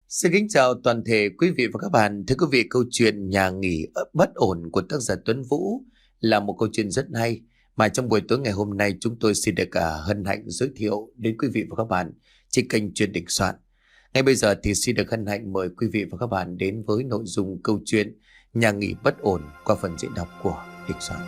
Xin kính chào toàn thể quý vị và các bạn. Thưa quý vị, câu chuyện Nhà nghỉ bất ổn của tác giả Tuấn Vũ là một câu chuyện rất hay mà trong buổi tối ngày hôm nay chúng tôi xin được hân hạnh giới thiệu đến quý vị và các bạn trên kênh Chuyện Định Soạn. Ngay bây giờ thì xin được hân hạnh mời quý vị và các bạn đến với nội dung câu chuyện Nhà nghỉ bất ổn qua phần diễn đọc của Định Soạn.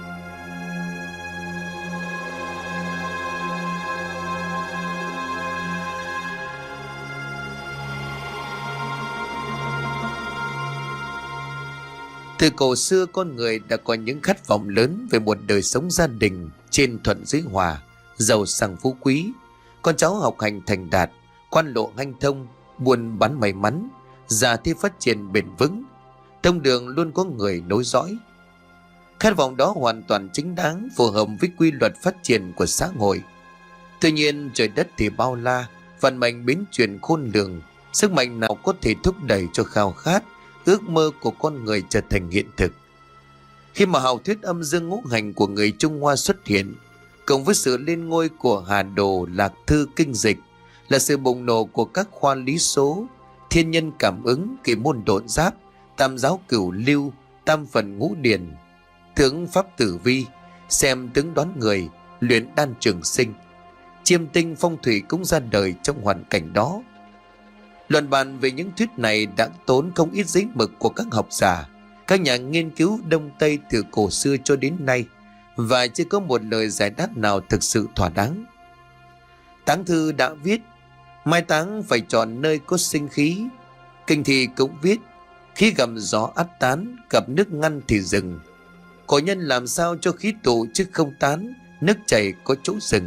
Từ cổ xưa, con người đã có những khát vọng lớn về một đời sống gia đình trên thuận dưới hòa, giàu sang phú quý, con cháu học hành thành đạt, quan lộ hanh thông, buôn bán may mắn, gia thế phát triển bền vững, tông đường luôn có người nối dõi. Khát vọng đó hoàn toàn chính đáng, phù hợp với quy luật phát triển của xã hội. Tuy nhiên, trời đất thì bao la, vận mệnh biến chuyển khôn lường, sức mạnh nào có thể thúc đẩy cho khao khát, ước mơ của con người trở thành hiện thực. Khi mà hào thuyết âm dương ngũ hành của người Trung Hoa xuất hiện, cộng với sự lên ngôi của Hà Đồ, Lạc Thư, Kinh Dịch, là sự bùng nổ của các khoa lý số, thiên nhân cảm ứng, kỳ môn độn giáp, tam giáo cửu lưu, tam phần ngũ điển, tướng pháp tử vi, xem tướng đoán người, luyện đan trường sinh, chiêm tinh phong thủy cũng ra đời trong hoàn cảnh đó. Luận bàn về những thuyết này đã tốn không ít giấy mực của các học giả, các nhà nghiên cứu Đông Tây từ cổ xưa cho đến nay, và chưa có một lời giải đáp nào thực sự thỏa đáng. Táng thư đã viết, mai táng phải chọn nơi có sinh khí. Kinh thi cũng viết, khí gặp gió ắt tán, gặp nước ngăn thì dừng. Cổ nhân làm sao cho khí tụ chứ không tán, nước chảy có chỗ dừng.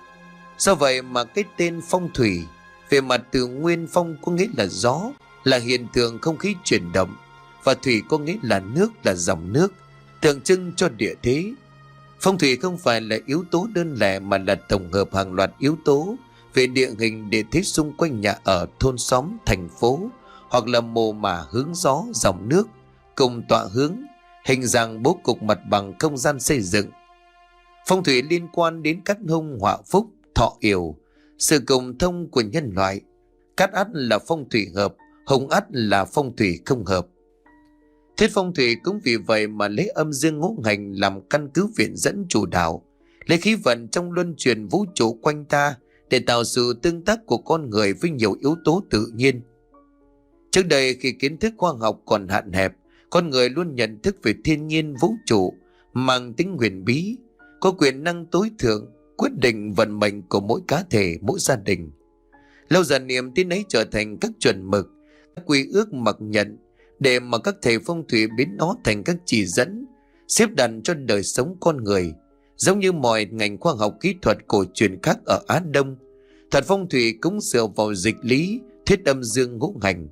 Do vậy mà cái tên phong thủy về mặt từ nguyên, phong có nghĩa là gió, là hiện tượng không khí chuyển động, và thủy có nghĩa là nước, là dòng nước, tượng trưng cho địa thế. Phong thủy không phải là yếu tố đơn lẻ mà là tổng hợp hàng loạt yếu tố về địa hình, địa thế xung quanh nhà ở, thôn xóm, thành phố, hoặc là mồ mả hướng gió, dòng nước, cùng tọa hướng, hình dạng bố cục mặt bằng không gian xây dựng. Phong thủy liên quan đến các hung họa phúc, thọ yểu, sự共thông của nhân loại. Cát ắt là phong thủy hợp, hung ắt là phong thủy không hợp. Thuyết phong thủy cũng vì vậy mà lấy âm dương ngũ hành làm căn cứ viện dẫn chủ đạo, lấy khí vận trong luân chuyển vũ trụ quanh ta để tạo sự tương tác của con người với nhiều yếu tố tự nhiên. Trước đây, khi kiến thức khoa học còn hạn hẹp, con người luôn nhận thức về thiên nhiên vũ trụ mang tính huyền bí, có quyền năng tối thượng quyết định vận mệnh của mỗi cá thể, mỗi gia đình. Lâu dần niềm tin ấy trở thành các chuẩn mực, các quy ước mặc nhận, để mà các thầy phong thủy biến nó thành các chỉ dẫn xếp đặt cho đời sống con người. Giống như mọi ngành khoa học kỹ thuật cổ truyền khác ở Á Đông, thuật phong thủy cũng dựa vào dịch lý, thuyết âm dương ngũ hành.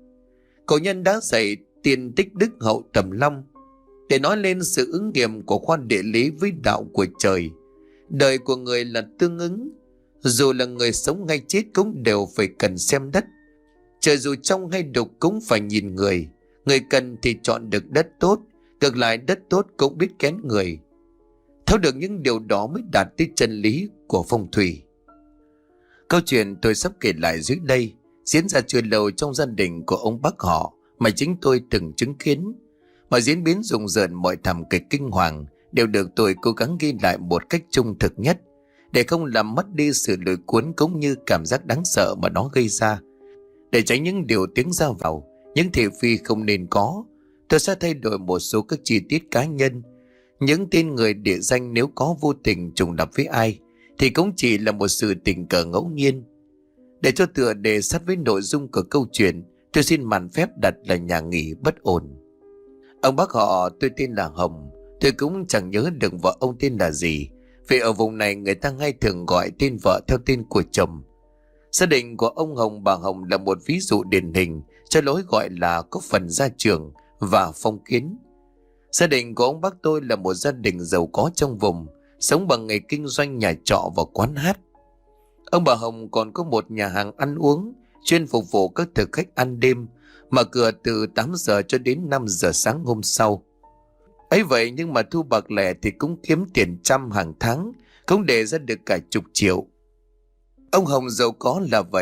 Cổ nhân đã dạy tiền tích đức hậu tầm long để nói lên sự ứng nghiệm của khoa địa lý với đạo của trời. Đời của người là tương ứng, dù là người sống hay chết cũng đều phải cần xem đất. Trời dù trong hay đục cũng phải nhìn người, người cần thì chọn được đất tốt, ngược lại đất tốt cũng biết kén người. Thấu được những điều đó mới đạt tới chân lý của phong thủy. Câu chuyện tôi sắp kể lại dưới đây diễn ra chưa lâu trong gia đình của ông bác họ mà chính tôi từng chứng kiến. Mọi diễn biến rùng rợn, mọi thảm kịch kinh hoàng đều được tôi cố gắng ghi lại một cách trung thực nhất, để không làm mất đi sự lôi cuốn cũng như cảm giác đáng sợ mà nó gây ra. Để tránh những điều tiếng ra vào, những thị phi không nên có, tôi sẽ thay đổi một số các chi tiết cá nhân. Những tên người địa danh nếu có vô tình trùng lặp với ai thì cũng chỉ là một sự tình cờ ngẫu nhiên. Để cho tựa đề sát với nội dung của câu chuyện, tôi xin mạn phép đặt là Nhà nghỉ bất ổn. Ông bác họ tôi tên là Hồng. Tôi cũng chẳng nhớ được vợ ông tên là gì, vì ở vùng này người ta hay thường gọi tên vợ theo tên của chồng. Gia đình của ông Hồng, bà Hồng là một ví dụ điển hình cho lối gọi là có phần gia trưởng và phong kiến. Gia đình của ông bác tôi là một gia đình giàu có trong vùng, sống bằng nghề kinh doanh nhà trọ và quán hát. Ông bà Hồng còn có một nhà hàng ăn uống chuyên phục vụ các thực khách ăn đêm, mở cửa từ 8 giờ cho đến 5 giờ sáng hôm sau. Ấy vậy nhưng mà thu bạc lẻ thì cũng kiếm tiền trăm hàng tháng, cũng để ra được cả chục triệu. Ông Hồng giàu có là vậy,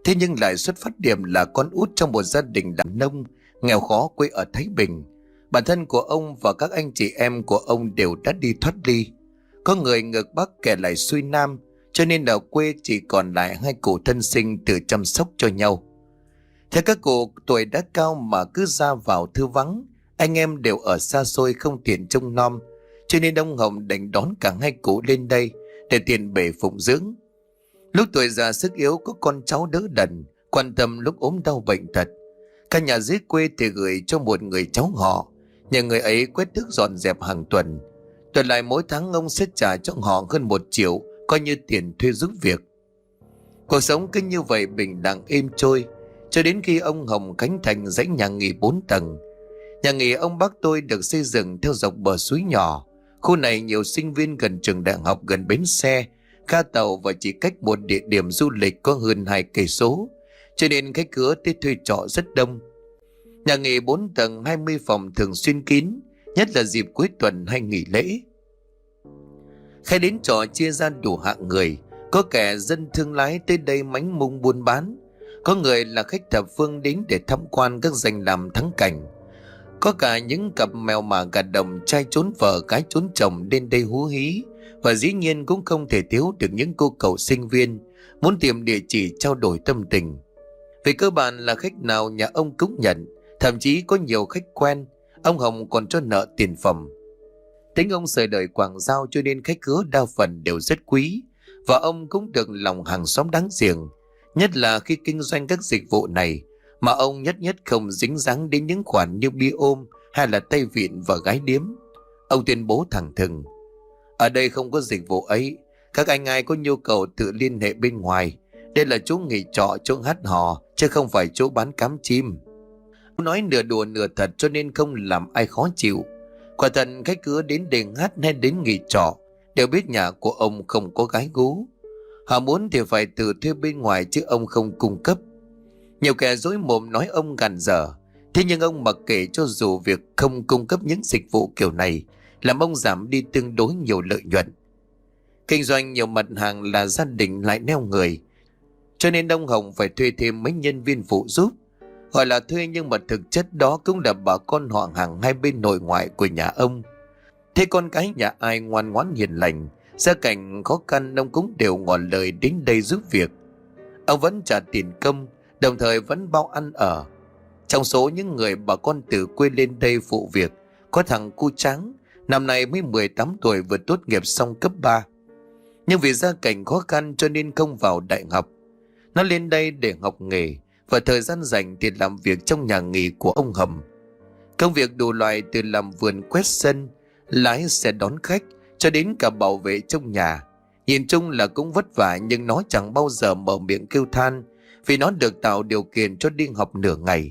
thế nhưng lại xuất phát điểm là con út trong một gia đình đàn nông nghèo khó quê ở Thái Bình. Bản thân của ông và các anh chị em của ông đều đã đi thoát ly. Có người ngược Bắc, kẻ lại xuôi Nam, cho nên ở quê chỉ còn lại hai cụ thân sinh tự chăm sóc cho nhau. Theo các cụ tuổi đã cao mà cứ ra vào thư vắng, anh em đều ở xa xôi không tiện trông nom, cho nên ông Hồng đành đón cả hai cụ lên đây để tiền bề phụng dưỡng. Lúc tuổi già sức yếu có con cháu đỡ đần, quan tâm lúc ốm đau bệnh tật. Cả nhà dưới quê thì gửi cho một người cháu họ, nhờ người ấy quét tước dọn dẹp hàng tuần. Tuần lại mỗi tháng ông sẽ trả cho họ hơn 1 triệu, coi như tiền thuê giúp việc. Cuộc sống cứ như vậy bình đẳng êm trôi, cho đến khi ông Hồng khánh thành dãy nhà nghỉ 4 tầng. Nhà nghỉ ông bác tôi được xây dựng theo dọc bờ suối nhỏ. Khu này nhiều sinh viên gần trường đại học, gần bến xe, ga tàu và chỉ cách một địa điểm du lịch có hơn 2 cây số, cho nên khách cửa tới thuê trọ rất đông. Nhà nghỉ 4 tầng 20 phòng thường xuyên kín, nhất là dịp cuối tuần hay nghỉ lễ. Khách đến trọ chia ra đủ hạng người, có kẻ dân thương lái tới đây mánh mung buôn bán, có người là khách thập phương đến để tham quan các danh lam thắng cảnh, có cả những cặp mèo mả gà đồng, trai trốn vợ gái trốn chồng đến đây hú hí. Và dĩ nhiên cũng không thể thiếu được những cô cậu sinh viên muốn tìm địa chỉ trao đổi tâm tình. Về cơ bản là khách nào nhà ông cũng nhận, thậm chí có nhiều khách quen, ông Hồng còn cho nợ tiền phẩm. Tính ông sợi đời quảng giao cho nên khách khứa đa phần đều rất quý, và ông cũng được lòng hàng xóm đáng giềng, nhất là khi kinh doanh các dịch vụ này mà ông nhất không dính dáng đến những khoản như bia ôm hay là tay vịn và gái điếm. Ông tuyên bố thẳng thừng: ở đây không có dịch vụ ấy, các anh ai có nhu cầu tự liên hệ bên ngoài. Đây là chỗ nghỉ trọ, chỗ hát hò, chứ không phải chỗ bán cám chim. Ông nói nửa đùa nửa thật cho nên không làm ai khó chịu. Quả thật khách cứ đến đền hát hay đến nghỉ trọ đều biết nhà của ông không có gái gú. Họ muốn thì phải tự thuê bên ngoài chứ ông không cung cấp. Nhiều kẻ dối mồm nói ông gàn dở, thế nhưng ông mặc kệ, cho dù việc không cung cấp những dịch vụ kiểu này làm ông giảm đi tương đối nhiều lợi nhuận. Kinh doanh nhiều mặt hàng là gia đình lại neo người, cho nên ông Hồng phải thuê thêm mấy nhân viên phụ giúp. Gọi là thuê nhưng mà thực chất đó cũng là bà con họ hàng hai bên nội ngoại của nhà ông. Thế con cái nhà ai ngoan ngoãn hiền lành, gia cảnh khó khăn, ông cũng đều ngỏ lời đến đây giúp việc. Ông vẫn trả tiền công, đồng thời vẫn bao ăn ở. Trong số những người bà con từ quê lên đây phụ việc, có thằng cu trắng, năm nay mới 18 tuổi, vừa tốt nghiệp xong cấp 3. Nhưng vì gia cảnh khó khăn cho nên không vào đại học. Nó lên đây để học nghề, và thời gian rảnh thì làm việc trong nhà nghỉ của ông Hầm. Công việc đủ loại, từ làm vườn, quét sân, lái xe đón khách, cho đến cả bảo vệ trong nhà. Nhìn chung là cũng vất vả, nhưng nó chẳng bao giờ mở miệng kêu than, vì nó được tạo điều kiện cho đi học nửa ngày.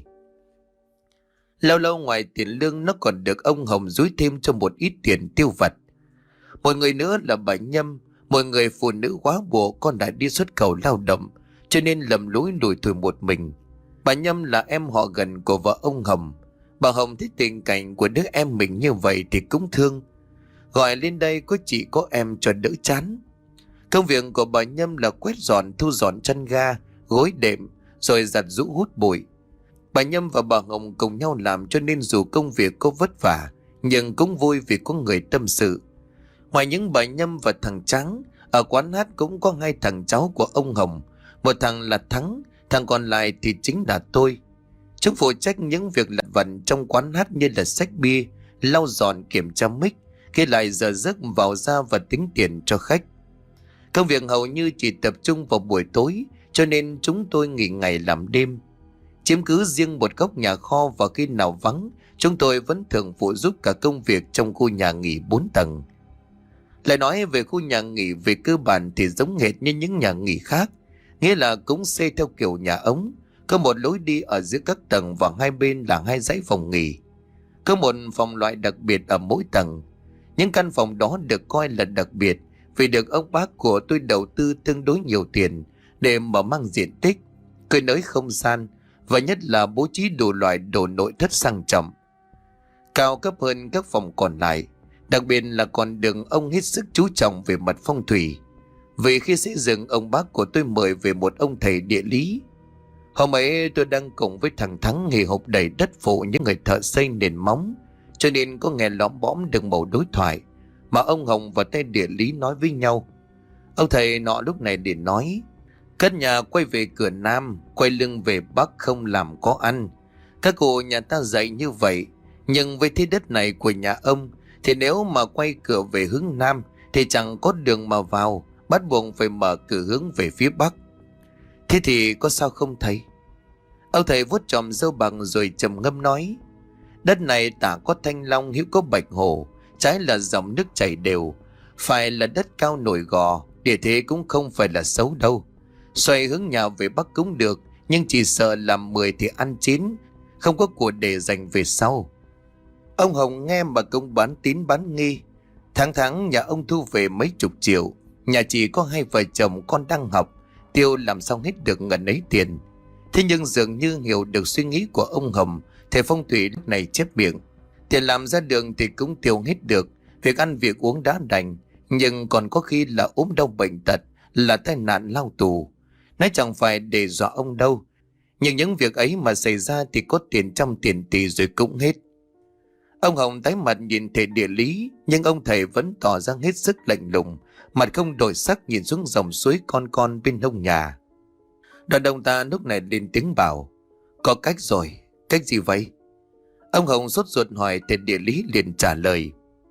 Lâu lâu ngoài tiền lương, nó còn được ông Hồng dúi thêm cho một ít tiền tiêu vặt. Một người nữa là bà Nhâm, một người phụ nữ quá bộ, con đã đi xuất khẩu lao động, cho nên lầm lũi lủi thủi một mình. Bà Nhâm là em họ gần của vợ ông Hồng. Bà Hồng thấy tình cảnh của đứa em mình như vậy thì cũng thương, gọi lên đây có chị có em cho đỡ chán. Công việc của bà Nhâm là quét dọn, thu dọn chăn ga, gối đệm, rồi giặt giũ hút bụi. Bà Nhâm và bà Hồng cùng nhau làm, cho nên dù công việc có vất vả nhưng cũng vui vì có người tâm sự. Ngoài những bà Nhâm và thằng Trắng, ở quán hát cũng có 2 thằng cháu của ông Hồng. Một thằng là Thắng, thằng còn lại thì chính là tôi. Chúng phụ trách những việc lặt vặt trong quán hát như là xách bia, lau dọn, kiểm tra mic, ghi lại giờ giấc vào ra và tính tiền cho khách. Công việc hầu như chỉ tập trung vào buổi tối, cho nên chúng tôi nghỉ ngày làm đêm. Chiếm cứ riêng một góc nhà kho, và khi nào vắng, chúng tôi vẫn thường phụ giúp cả công việc trong khu nhà nghỉ 4 tầng. Lại nói về khu nhà nghỉ, về cơ bản thì giống hệt như những nhà nghỉ khác, nghĩa là cũng xây theo kiểu nhà ống, có một lối đi ở giữa các tầng và hai bên là 2 dãy phòng nghỉ. Có một phòng loại đặc biệt ở mỗi tầng. Những căn phòng đó được coi là đặc biệt vì được ông bác của tôi đầu tư tương đối nhiều tiền để mở mang diện tích, cơi nới không gian, và nhất là bố trí đủ loại đồ nội thất sang trọng, cao cấp hơn các phòng còn lại. Đặc biệt là còn được ông hết sức chú trọng về mặt phong thủy, vì khi xây dựng, ông bác của tôi mời về một ông thầy địa lý. Hôm ấy tôi đang cùng với thằng Thắng nghỉ hộp đầy đất phụ những người thợ xây nền móng, cho nên có nghe lõm bõm được mẩu đối thoại mà ông Hồng và tay địa lý nói với nhau. Ông thầy nọ lúc này để nói: cất nhà quay về cửa Nam, quay lưng về Bắc không làm có ăn. Các cụ nhà ta dạy như vậy, nhưng với thế đất này của nhà ông thì nếu mà quay cửa về hướng Nam thì chẳng có đường mà vào, bắt buộc phải mở cửa hướng về phía Bắc. Thế thì có sao không thầy? Ông thầy vuốt chòm râu bằng rồi trầm ngâm nói: đất này tả có thanh long, hữu có bạch hổ, trái là dòng nước chảy đều, phải là đất cao nổi gò, địa thế cũng không phải là xấu đâu. Xoay hướng nhà về Bắc cũng được, nhưng chỉ sợ làm 10 thì ăn 9, không có của để dành về sau. Ông Hồng nghe mà cũng bán tín bán nghi. Tháng nhà ông thu về mấy chục triệu, nhà chỉ có 2 vợ chồng con đang học, tiêu làm sao hết được ngần ấy tiền. Thế nhưng dường như hiểu được suy nghĩ của ông Hồng, thầy phong thủy lúc này chép miệng: tiền làm ra đường thì cũng tiêu hết được, việc ăn việc uống đã đành, nhưng còn có khi là ốm đau bệnh tật, là tai nạn lao tù. Nói chẳng phải để dọa ông đâu, nhưng những việc ấy mà xảy ra thì có tiền trăm tiền tỷ rồi cũng hết. Ông Hồng tái mặt nhìn thầy địa lý, nhưng ông thầy vẫn tỏ ra hết sức lạnh lùng, mặt không đổi sắc nhìn xuống dòng suối con bên hông nhà. Đoàn đồng ta lúc này lên tiếng bảo: có cách rồi. Cách gì vậy? Ông Hồng sốt ruột hỏi. Thầy địa lý liền trả lời: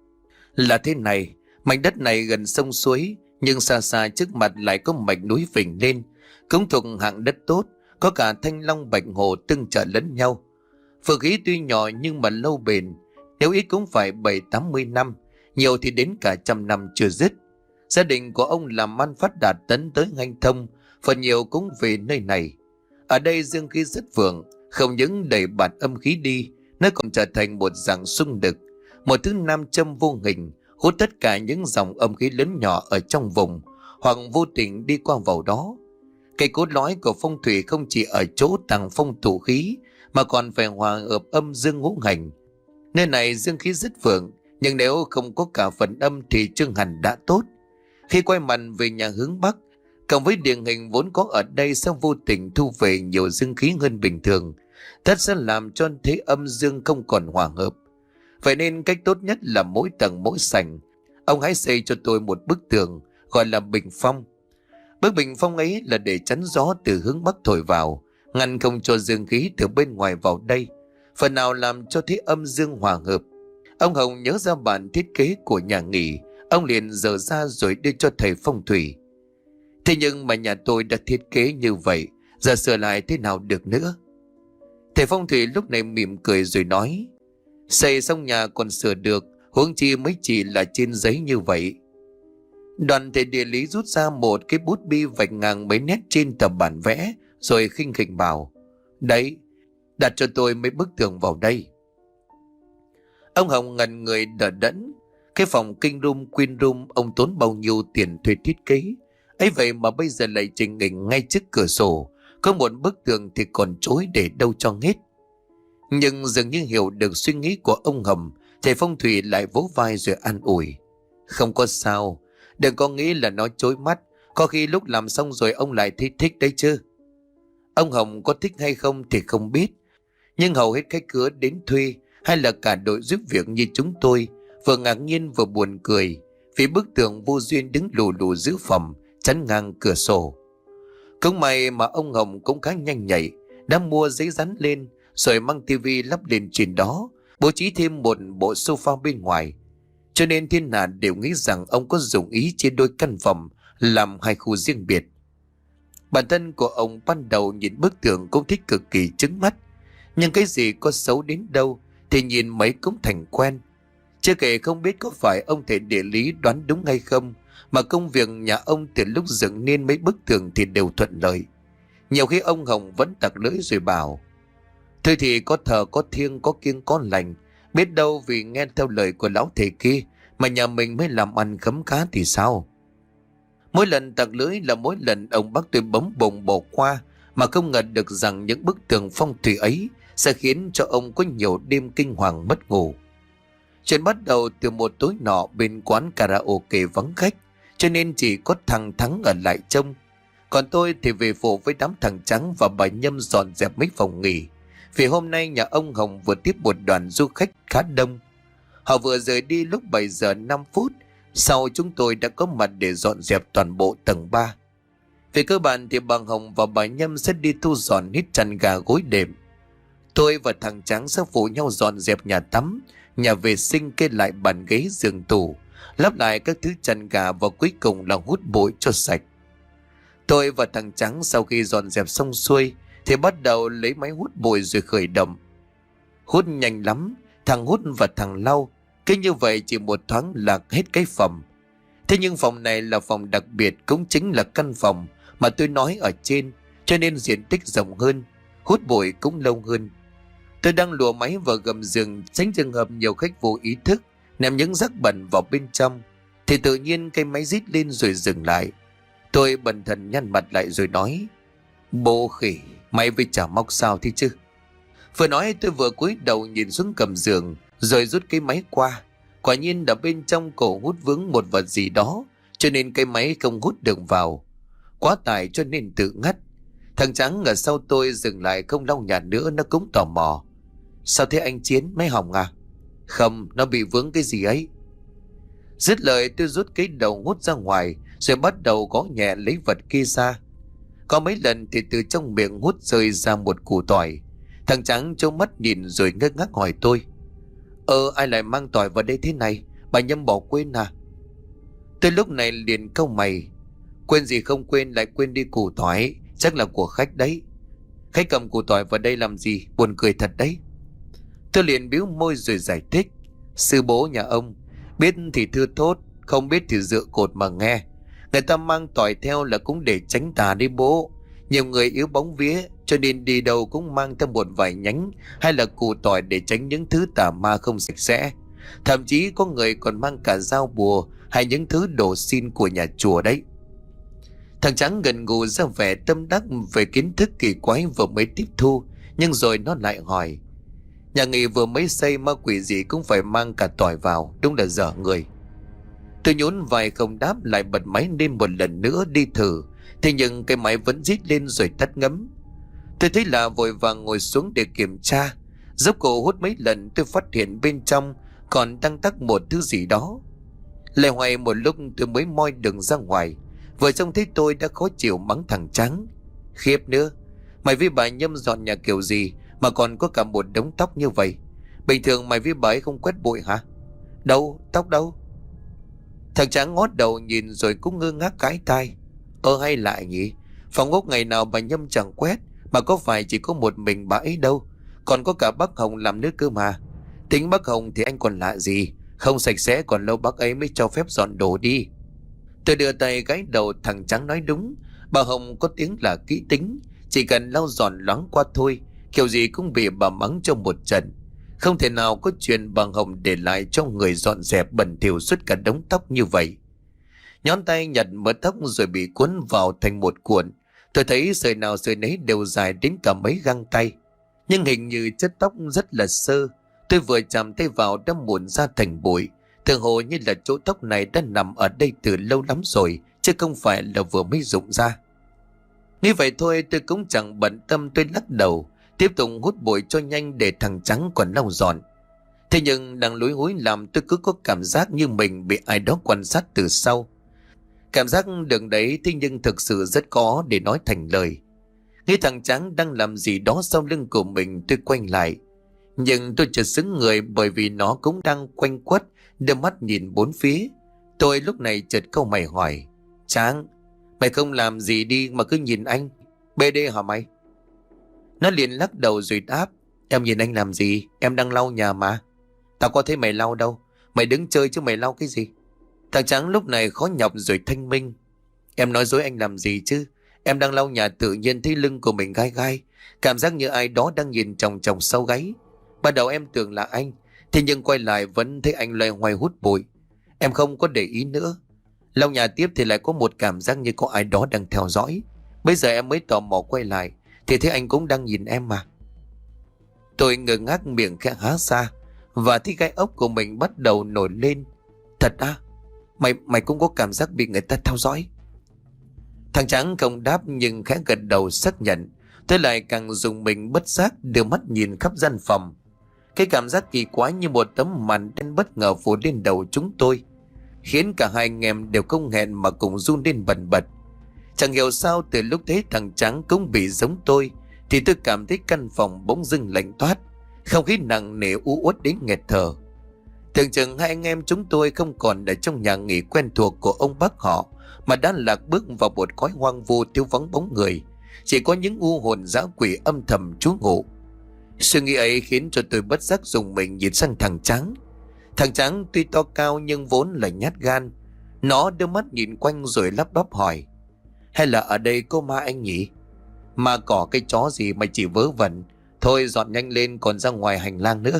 là thế này, mảnh đất này gần sông suối, nhưng xa xa trước mặt lại có mạch núi phình lên, cũng thuộc hạng đất tốt, có cả thanh long bạch hồ tương trợ lẫn nhau. Phượng khí tuy nhỏ nhưng mà lâu bền, nếu ít cũng phải 70-80 năm, nhiều thì đến cả 100 năm chưa dứt. Gia đình của ông làm ăn phát đạt tấn tới hanh thông, phần nhiều cũng về nơi này. Ở đây dương khí rất vượng, không những đẩy bạt âm khí đi, nó còn trở thành một dạng xung lực, một thứ nam châm vô hình, hút tất cả những dòng âm khí lớn nhỏ ở trong vùng, hoặc vô tình đi qua vào đó. Cái cốt lõi của phong thủy không chỉ ở chỗ tàng phong thổ khí, mà còn phải hòa hợp âm dương ngũ hành. Nơi này dương khí rất vượng, nhưng nếu không có cả phần âm thì chưa hẳn đã tốt. Khi quay mặt về nhà hướng Bắc, cộng với địa hình vốn có ở đây sẽ vô tình thu về nhiều dương khí hơn bình thường, tất sẽ làm cho thế âm dương không còn hòa hợp. Vậy nên cách tốt nhất là mỗi tầng mỗi sảnh, ông hãy xây cho tôi một bức tường gọi là bình phong. Bức bình phong ấy là để chắn gió từ hướng Bắc thổi vào, ngăn không cho dương khí từ bên ngoài vào đây, phần nào làm cho thế âm dương hòa hợp. Ông Hồng nhớ ra bản thiết kế của nhà nghỉ, ông liền dở ra rồi đưa cho thầy phong thủy. Thế nhưng mà nhà tôi đã thiết kế như vậy, giờ sửa lại thế nào được nữa? Thầy phong thủy lúc này mỉm cười rồi nói: xây xong nhà còn sửa được, huống chi mới chỉ là trên giấy như vậy. Đoàn thầy địa lý rút ra một cái bút bi vạch ngang mấy nét trên tờ bản vẽ, rồi khinh khỉnh bảo: đấy, đặt cho tôi mấy bức tường vào đây. Ông Hồng ngẩn người đờ đẫn. Cái phòng kinh room queen room ông tốn bao nhiêu tiền thuê thiết kế ấy, vậy mà bây giờ lại trình hình ngay trước cửa sổ, có một bức tường thì còn chối để đâu cho hết. Nhưng dường như hiểu được suy nghĩ của ông Hồng, thầy phong thủy lại vỗ vai rồi an ủi: không có sao, đừng có nghĩ là nó chối mắt, có khi lúc làm xong rồi ông lại thấy thích đấy chứ. Ông Hồng có thích hay không thì không biết, nhưng hầu hết khách khứa đến thuê hay là cả đội giúp việc như chúng tôi vừa ngạc nhiên vừa buồn cười vì bức tường vô duyên đứng lù lù giữa phòng, chắn ngang cửa sổ. Cũng may mà ông Hồng cũng khá nhanh nhạy, đã mua giấy dán lên rồi mang tivi lắp lên trên đó, bố trí thêm một bộ sofa bên ngoài, cho nên thiên hạ đều nghĩ rằng ông có dụng ý chia đôi căn phòng làm 2 khu riêng biệt. Bản thân của ông ban đầu nhìn bức tường cũng thích cực kỳ chứng mắt, nhưng cái gì có xấu đến đâu thì nhìn mấy cũng thành quen. Chưa kể không biết có phải ông thầy địa lý đoán đúng hay không, mà công việc nhà ông từ lúc dựng nên mấy bức tường thì đều thuận lợi. Nhiều khi ông Hồng vẫn tặc lưỡi rồi bảo: thôi thì có thờ có thiêng có kiêng có lành, biết đâu vì nghe theo lời của lão thầy kia mà nhà mình mới làm ăn khấm khá thì sao. Mỗi lần tặc lưỡi là mỗi lần ông bác tôi bấm bồng bỏ qua, mà không ngờ được rằng những bức tường phong thủy ấy sẽ khiến cho ông có nhiều đêm kinh hoàng mất ngủ. Chuyện bắt đầu từ một tối nọ bên quán karaoke vắng khách, cho nên chỉ có thằng Thắng ở lại trông. Còn tôi thì về phụ với đám thằng Trắng và bà Nhâm dọn dẹp mấy phòng nghỉ. Vì hôm nay nhà ông Hồng vừa tiếp một đoàn du khách khá đông. Họ vừa rời đi lúc 7 giờ 5 phút. Sau chúng tôi đã có mặt để dọn dẹp toàn bộ tầng 3. Về cơ bản thì bà Hồng và bà Nhâm sẽ đi thu dọn hết chăn gà gối đệm. Tôi và thằng Trắng sẽ phụ nhau dọn dẹp nhà tắm, nhà vệ sinh, kê lại bàn ghế giường tủ, lắp lại các thứ chăn gà và cuối cùng là hút bụi cho sạch. Tôi và thằng Trắng sau khi dọn dẹp xong xuôi thì bắt đầu lấy máy hút bụi rồi khởi động. Hút nhanh lắm, thằng hút và thằng lau. Cứ như vậy chỉ một thoáng là hết cái phòng. Thế nhưng phòng này là phòng đặc biệt, cũng chính là căn phòng mà tôi nói ở trên, cho nên diện tích rộng hơn, hút bụi cũng lâu hơn. Tôi đang lùa máy vào gầm giường tránh trường hợp nhiều khách vô ý thức ném những rác bẩn vào bên trong, thì tự nhiên cái máy rít lên rồi dừng lại. Tôi bần thần nhăn mặt lại rồi nói: Bố khỉ, mày với chả móc sao thế chứ? Vừa nói tôi vừa cúi đầu nhìn xuống gầm giường rồi rút cái máy qua. Quả nhiên ở bên trong cổ hút vướng một vật gì đó, cho nên cái máy không hút được vào. Quá tải cho nên tự ngắt. Thằng Trắng ở sau tôi dừng lại không lau nhà nữa, nó cũng tò mò: Sao thế anh Chiến, máy hỏng à? Không, nó bị vướng cái gì ấy. Dứt lời tôi rút cái đầu hút ra ngoài rồi bắt đầu gõ nhẹ lấy vật kia ra. Có mấy lần thì từ trong miệng hút rơi ra một củ tỏi. Thằng Trắng trố mắt nhìn rồi ngơ ngác hỏi tôi: Ai lại mang tỏi vào đây thế này? Bà Nhâm bỏ quên à? Tôi lúc này liền cau mày: Quên gì không quên, lại quên đi củ tỏi, chắc là của khách đấy. Khách cầm củ tỏi vào đây làm gì, buồn cười thật đấy. Tôi liền bĩu môi rồi giải thích: Sư bố nhà ông, biết thì thưa thốt, không biết thì dựa cột mà nghe. Người ta mang tỏi theo là cũng để tránh tà đi bố. Nhiều người yếu bóng vía, cho nên đi đâu cũng mang theo một vài nhánh hay là củ tỏi để tránh những thứ tà ma không sạch sẽ. Thậm chí có người còn mang cả dao bùa hay những thứ đồ xin của nhà chùa đấy. Thằng Trắng gần gù ra vẻ tâm đắc về kiến thức kỳ quái vừa mới tiếp thu, nhưng rồi nó lại hỏi: Nhà nghỉ vừa mới xây ma quỷ gì cũng phải mang cả tỏi vào, đúng là dở người. Tôi nhún vai không đáp, lại bật máy lên một lần nữa đi thử. Thế nhưng cái máy vẫn rít lên rồi tắt ngấm. Tôi thấy lạ vội vàng ngồi xuống để kiểm tra. Dốc cổ hút mấy lần tôi phát hiện bên trong còn đang tắc một thứ gì đó. Lè hoài một lúc tôi mới moi đường ra ngoài. Vừa trông thấy tôi đã khó chịu mắng thằng Trắng: Khiếp nữa, mày với bà Nhâm dọn nhà kiểu gì mà còn có cả một đống tóc như vậy? Bình thường mày với bà ấy không quét bụi hả? Đâu, tóc đâu? Thằng Trắng ngót đầu nhìn rồi cũng ngơ ngác cái tai: Hay lại nhỉ, phòng ốc ngày nào bà Nhâm chẳng quét, mà có phải chỉ có một mình bà ấy đâu, còn có cả bác Hồng làm nữa cơ mà. Tính bác Hồng thì anh còn lạ gì, không sạch sẽ còn lâu bác ấy mới cho phép dọn đồ đi. Tôi đưa tay gãi đầu. Thằng Trắng nói đúng, bà Hồng có tiếng là kỹ tính, chỉ cần lau dọn loáng qua thôi, kiểu gì cũng bị bà mắng cho một trận. Không thể nào có chuyện bà Hồng để lại cho người dọn dẹp bẩn thỉu suốt cả đống tóc như vậy. Nhón tay nhặt mớ tóc rồi bị cuốn vào thành một cuộn. Tôi thấy sợi nào sợi nấy đều dài đến cả mấy găng tay, nhưng hình như chất tóc rất là sơ. Tôi vừa chạm tay vào đã muộn ra thành bụi. Thường hồ như là chỗ tóc này đã nằm ở đây từ lâu lắm rồi, chứ không phải là vừa mới rụng ra. Như vậy thôi tôi cũng chẳng bận tâm, tôi lắc đầu tiếp tục hút bụi cho nhanh để thằng Trắng còn lau dọn. Thế nhưng đang lúi húi làm tôi cứ có cảm giác như mình bị ai đó quan sát từ sau. Cảm giác đường đấy thế nhưng thực sự rất khó để nói thành lời. Nghĩ thằng Trắng đang làm gì đó sau lưng của mình, tôi quay lại. Nhưng tôi chợt sững người bởi vì nó cũng đang quanh quất, đưa mắt nhìn bốn phía. Tôi lúc này chợt câu mày hỏi: Trắng, mày không làm gì đi mà cứ nhìn anh? BD hả mày? Nó liền lắc đầu rồi đáp: Em nhìn anh làm gì? Em đang lau nhà mà. Tao có thấy mày lau đâu. Mày đứng chơi chứ mày lau cái gì? Thằng Trắng lúc này khó nhọc rồi thanh minh: Em nói dối anh làm gì chứ? Em đang lau nhà tự nhiên thấy lưng của mình gai gai, cảm giác như ai đó đang nhìn chòng chòng sau gáy. Ban đầu em tưởng là anh, thế nhưng quay lại vẫn thấy anh loay hoay hút bụi. Em không có để ý nữa. Lau nhà tiếp thì lại có một cảm giác như có ai đó đang theo dõi. Bây giờ em mới tò mò quay lại thì thấy anh cũng đang nhìn em mà. Tôi ngơ ngác, miệng khẽ há ra và thấy gai ốc của mình bắt đầu nổi lên. Thật à? Mày cũng có cảm giác bị người ta theo dõi? Thằng Tráng không đáp nhưng khẽ gật đầu xác nhận. Tôi lại càng dùng mình bất giác đưa mắt nhìn khắp gian phòng. Cái cảm giác kỳ quái như một tấm màn đen bất ngờ phủ lên đầu chúng tôi, khiến cả hai anh em đều không hẹn mà cùng run lên bần bật. Chẳng hiểu sao từ lúc thấy thằng Tráng cũng bị giống tôi thì tôi cảm thấy căn phòng bỗng dưng lạnh toát, không khí nặng nề u uất đến nghẹt thở. Tưởng chừng hai anh em chúng tôi không còn ở trong nhà nghỉ quen thuộc của ông bác họ, mà đã lạc bước vào một cõi hoang vu thiếu vắng bóng người, chỉ có những u hồn dã quỷ âm thầm trú ngụ. Suy nghĩ ấy khiến cho tôi bất giác dùng mình nhìn sang thằng Tráng. Thằng Tráng tuy to cao nhưng vốn là nhát gan. Nó đưa mắt nhìn quanh rồi lắp bắp hỏi: hay là ở đây có ma anh nhỉ? Ma cỏ cái chó gì mà chỉ vớ vẩn. Thôi dọn nhanh lên còn ra ngoài hành lang nữa.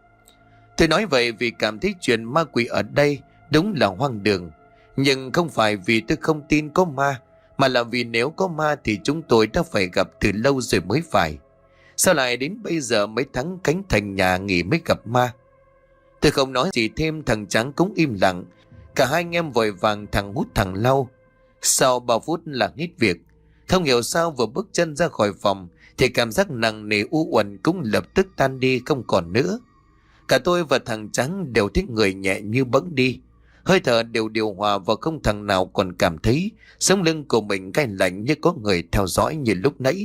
Tôi nói vậy vì cảm thấy chuyện ma quỷ ở đây đúng là hoang đường. Nhưng không phải vì tôi không tin có ma, mà là vì nếu có ma thì chúng tôi đã phải gặp từ lâu rồi mới phải. Sao lại đến bây giờ mới thắng cánh thành nhà nghỉ mới gặp ma? Tôi không nói gì thêm, thằng Tráng cũng im lặng. Cả hai anh em vội vàng thằng hút thằng lau. Sau bao phút là hết việc. Không hiểu sao vừa bước chân ra khỏi phòng thì cảm giác nặng nề u uẩn cũng lập tức tan đi không còn nữa. Cả tôi và thằng Tráng đều thấy người nhẹ như bẫng đi. Hơi thở đều điều hòa và không thằng nào còn cảm thấy sống lưng của mình cay lạnh như có người theo dõi như lúc nãy.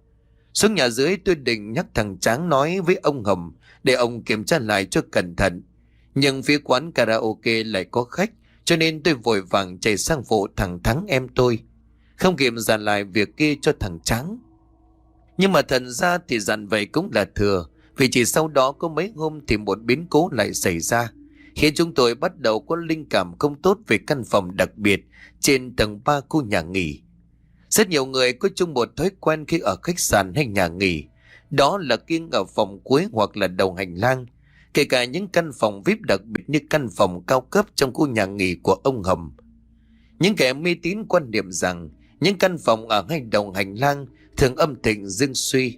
Xuống nhà dưới tôi định nhắc thằng Tráng nói với ông Hồng để ông kiểm tra lại cho cẩn thận. Nhưng phía quán karaoke lại có khách, cho nên tôi vội vàng chạy sang phụ thằng Thắng em tôi, không kịp dặn lại việc kia cho thằng Tráng. Nhưng mà thật ra thì dặn vậy cũng là thừa, vì chỉ sau đó có mấy hôm thì một biến cố lại xảy ra, khiến chúng tôi bắt đầu có linh cảm không tốt về căn phòng đặc biệt trên tầng 3 khu nhà nghỉ. Rất nhiều người có chung một thói quen khi ở khách sạn hay nhà nghỉ, đó là kiêng ở phòng cuối hoặc là đầu hành lang, kể cả những căn phòng VIP đặc biệt như căn phòng cao cấp trong khu nhà nghỉ của ông Hồng. Những kẻ mê tín quan niệm rằng những căn phòng ở ngay đầu hành lang thường âm thịnh dương suy.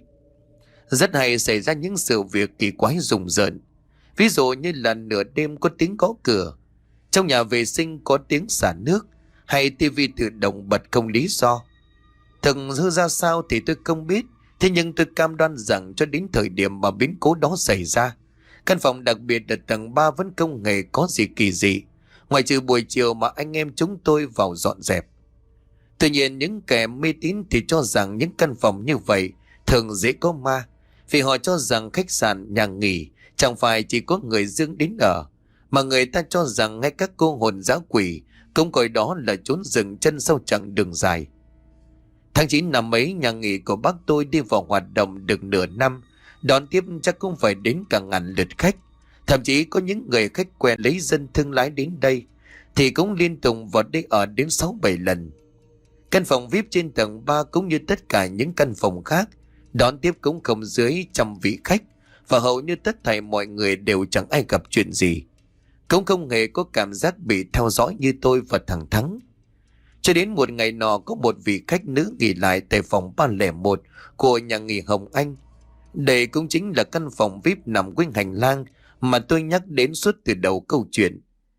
Rất hay xảy ra những sự việc kỳ quái rùng rợn. Ví dụ như là nửa đêm có tiếng gõ cửa, trong nhà vệ sinh có tiếng xả nước, hay tivi tự động bật không lý do. Thực hư ra sao thì tôi không biết, thế nhưng tôi cam đoan rằng cho đến thời điểm mà biến cố đó xảy ra, căn phòng đặc biệt ở tầng 3 vẫn không hề có gì kỳ dị, ngoại trừ buổi chiều mà anh em chúng tôi vào dọn dẹp. Tuy nhiên những kẻ mê tín thì cho rằng những căn phòng như vậy thường dễ có ma, vì họ cho rằng khách sạn, nhà nghỉ chẳng phải chỉ có người dương đến ở, mà người ta cho rằng ngay các cô hồn dã quỷ cũng coi đó là chốn dừng chân sau chặng đường dài. Tháng 9 năm ấy, nhà nghỉ của bác tôi đi vào hoạt động được nửa năm, đón tiếp chắc cũng phải đến cả ngàn lượt khách. Thậm chí có những người khách quen lấy dân thương lái đến đây thì cũng liên tục vào đây ở đến 6-7 lần. Căn phòng VIP trên tầng 3 cũng như tất cả những căn phòng khác đón tiếp cũng không dưới 100 vị khách, và hầu như tất thảy mọi người đều chẳng ai gặp chuyện gì, cũng không hề có cảm giác bị theo dõi như tôi và thằng Thắng. Cho đến một ngày nọ, có một vị khách nữ nghỉ lại tại phòng 301 của nhà nghỉ Hồng Anh. Đây cũng chính là căn phòng VIP nằm quanh hành lang mà tôi nhắc đến suốt từ đầu câu chuyện.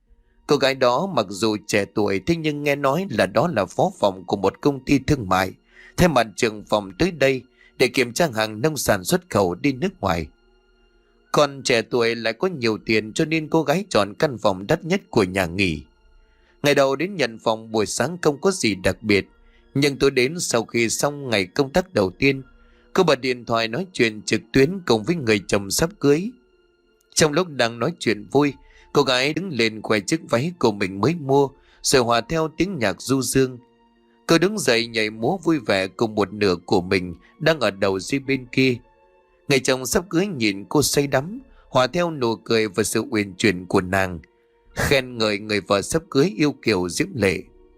Cô gái đó mặc dù trẻ tuổi, thế nhưng nghe nói là đó là phó phòng của một công ty thương mại, thay mặt trưởng phòng tới đây để kiểm tra hàng nông sản xuất khẩu đi nước ngoài. Còn trẻ tuổi lại có nhiều tiền, cho nên cô gái chọn căn phòng đắt nhất của nhà nghỉ. Ngày đầu đến nhận phòng buổi sáng không có gì đặc biệt, nhưng tôi đến sau khi xong ngày công tác đầu tiên. Cô bật điện thoại nói chuyện trực tuyến cùng với người chồng sắp cưới. Trong lúc đang nói chuyện vui, cô gái đứng lên khoe chiếc váy của mình mới mua, rồi hòa theo tiếng nhạc du dương. Cô đứng dậy nhảy múa vui vẻ cùng một nửa của mình đang ở đầu dưới bên kia. Người chồng sắp cưới nhìn cô say đắm, hòa theo nụ cười và sự uyển chuyển của nàng, khen ngợi người vợ sắp cưới yêu kiều diễm lệ.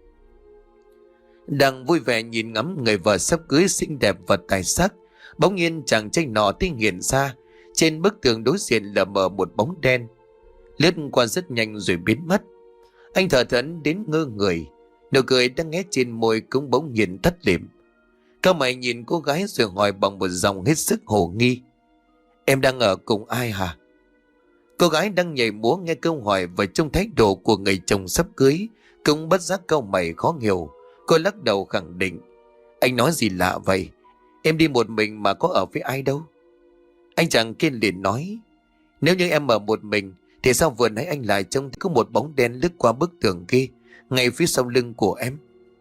Đang vui vẻ nhìn ngắm người vợ sắp cưới xinh đẹp và tài sắc, bỗng nhiên chàng trai nọ tinh hiện ra. Trên bức tường đối diện lờ mờ một bóng đen, lướt qua rất nhanh rồi biến mất. Anh thở thẫn đến ngơ người, nụ cười đang hé trên môi cũng bỗng nhiên tắt lịm. Cao mày nhìn cô gái rồi hỏi bằng một giọng hết sức hồ nghi: "Em đang ở cùng ai hả?" Cô gái đang nhảy múa nghe câu hỏi và trong thái độ của người chồng sắp cưới cũng bất giác cau mày khó hiểu, Cô lắc đầu khẳng định. Anh nói gì lạ vậy? Em đi một mình mà có ở với ai đâu. Anh chàng kia liền nói. Nếu như em ở một mình thì sao vừa nãy anh lại trông thấy có một bóng đen lướt qua bức tường kia, ngay phía sau lưng của em?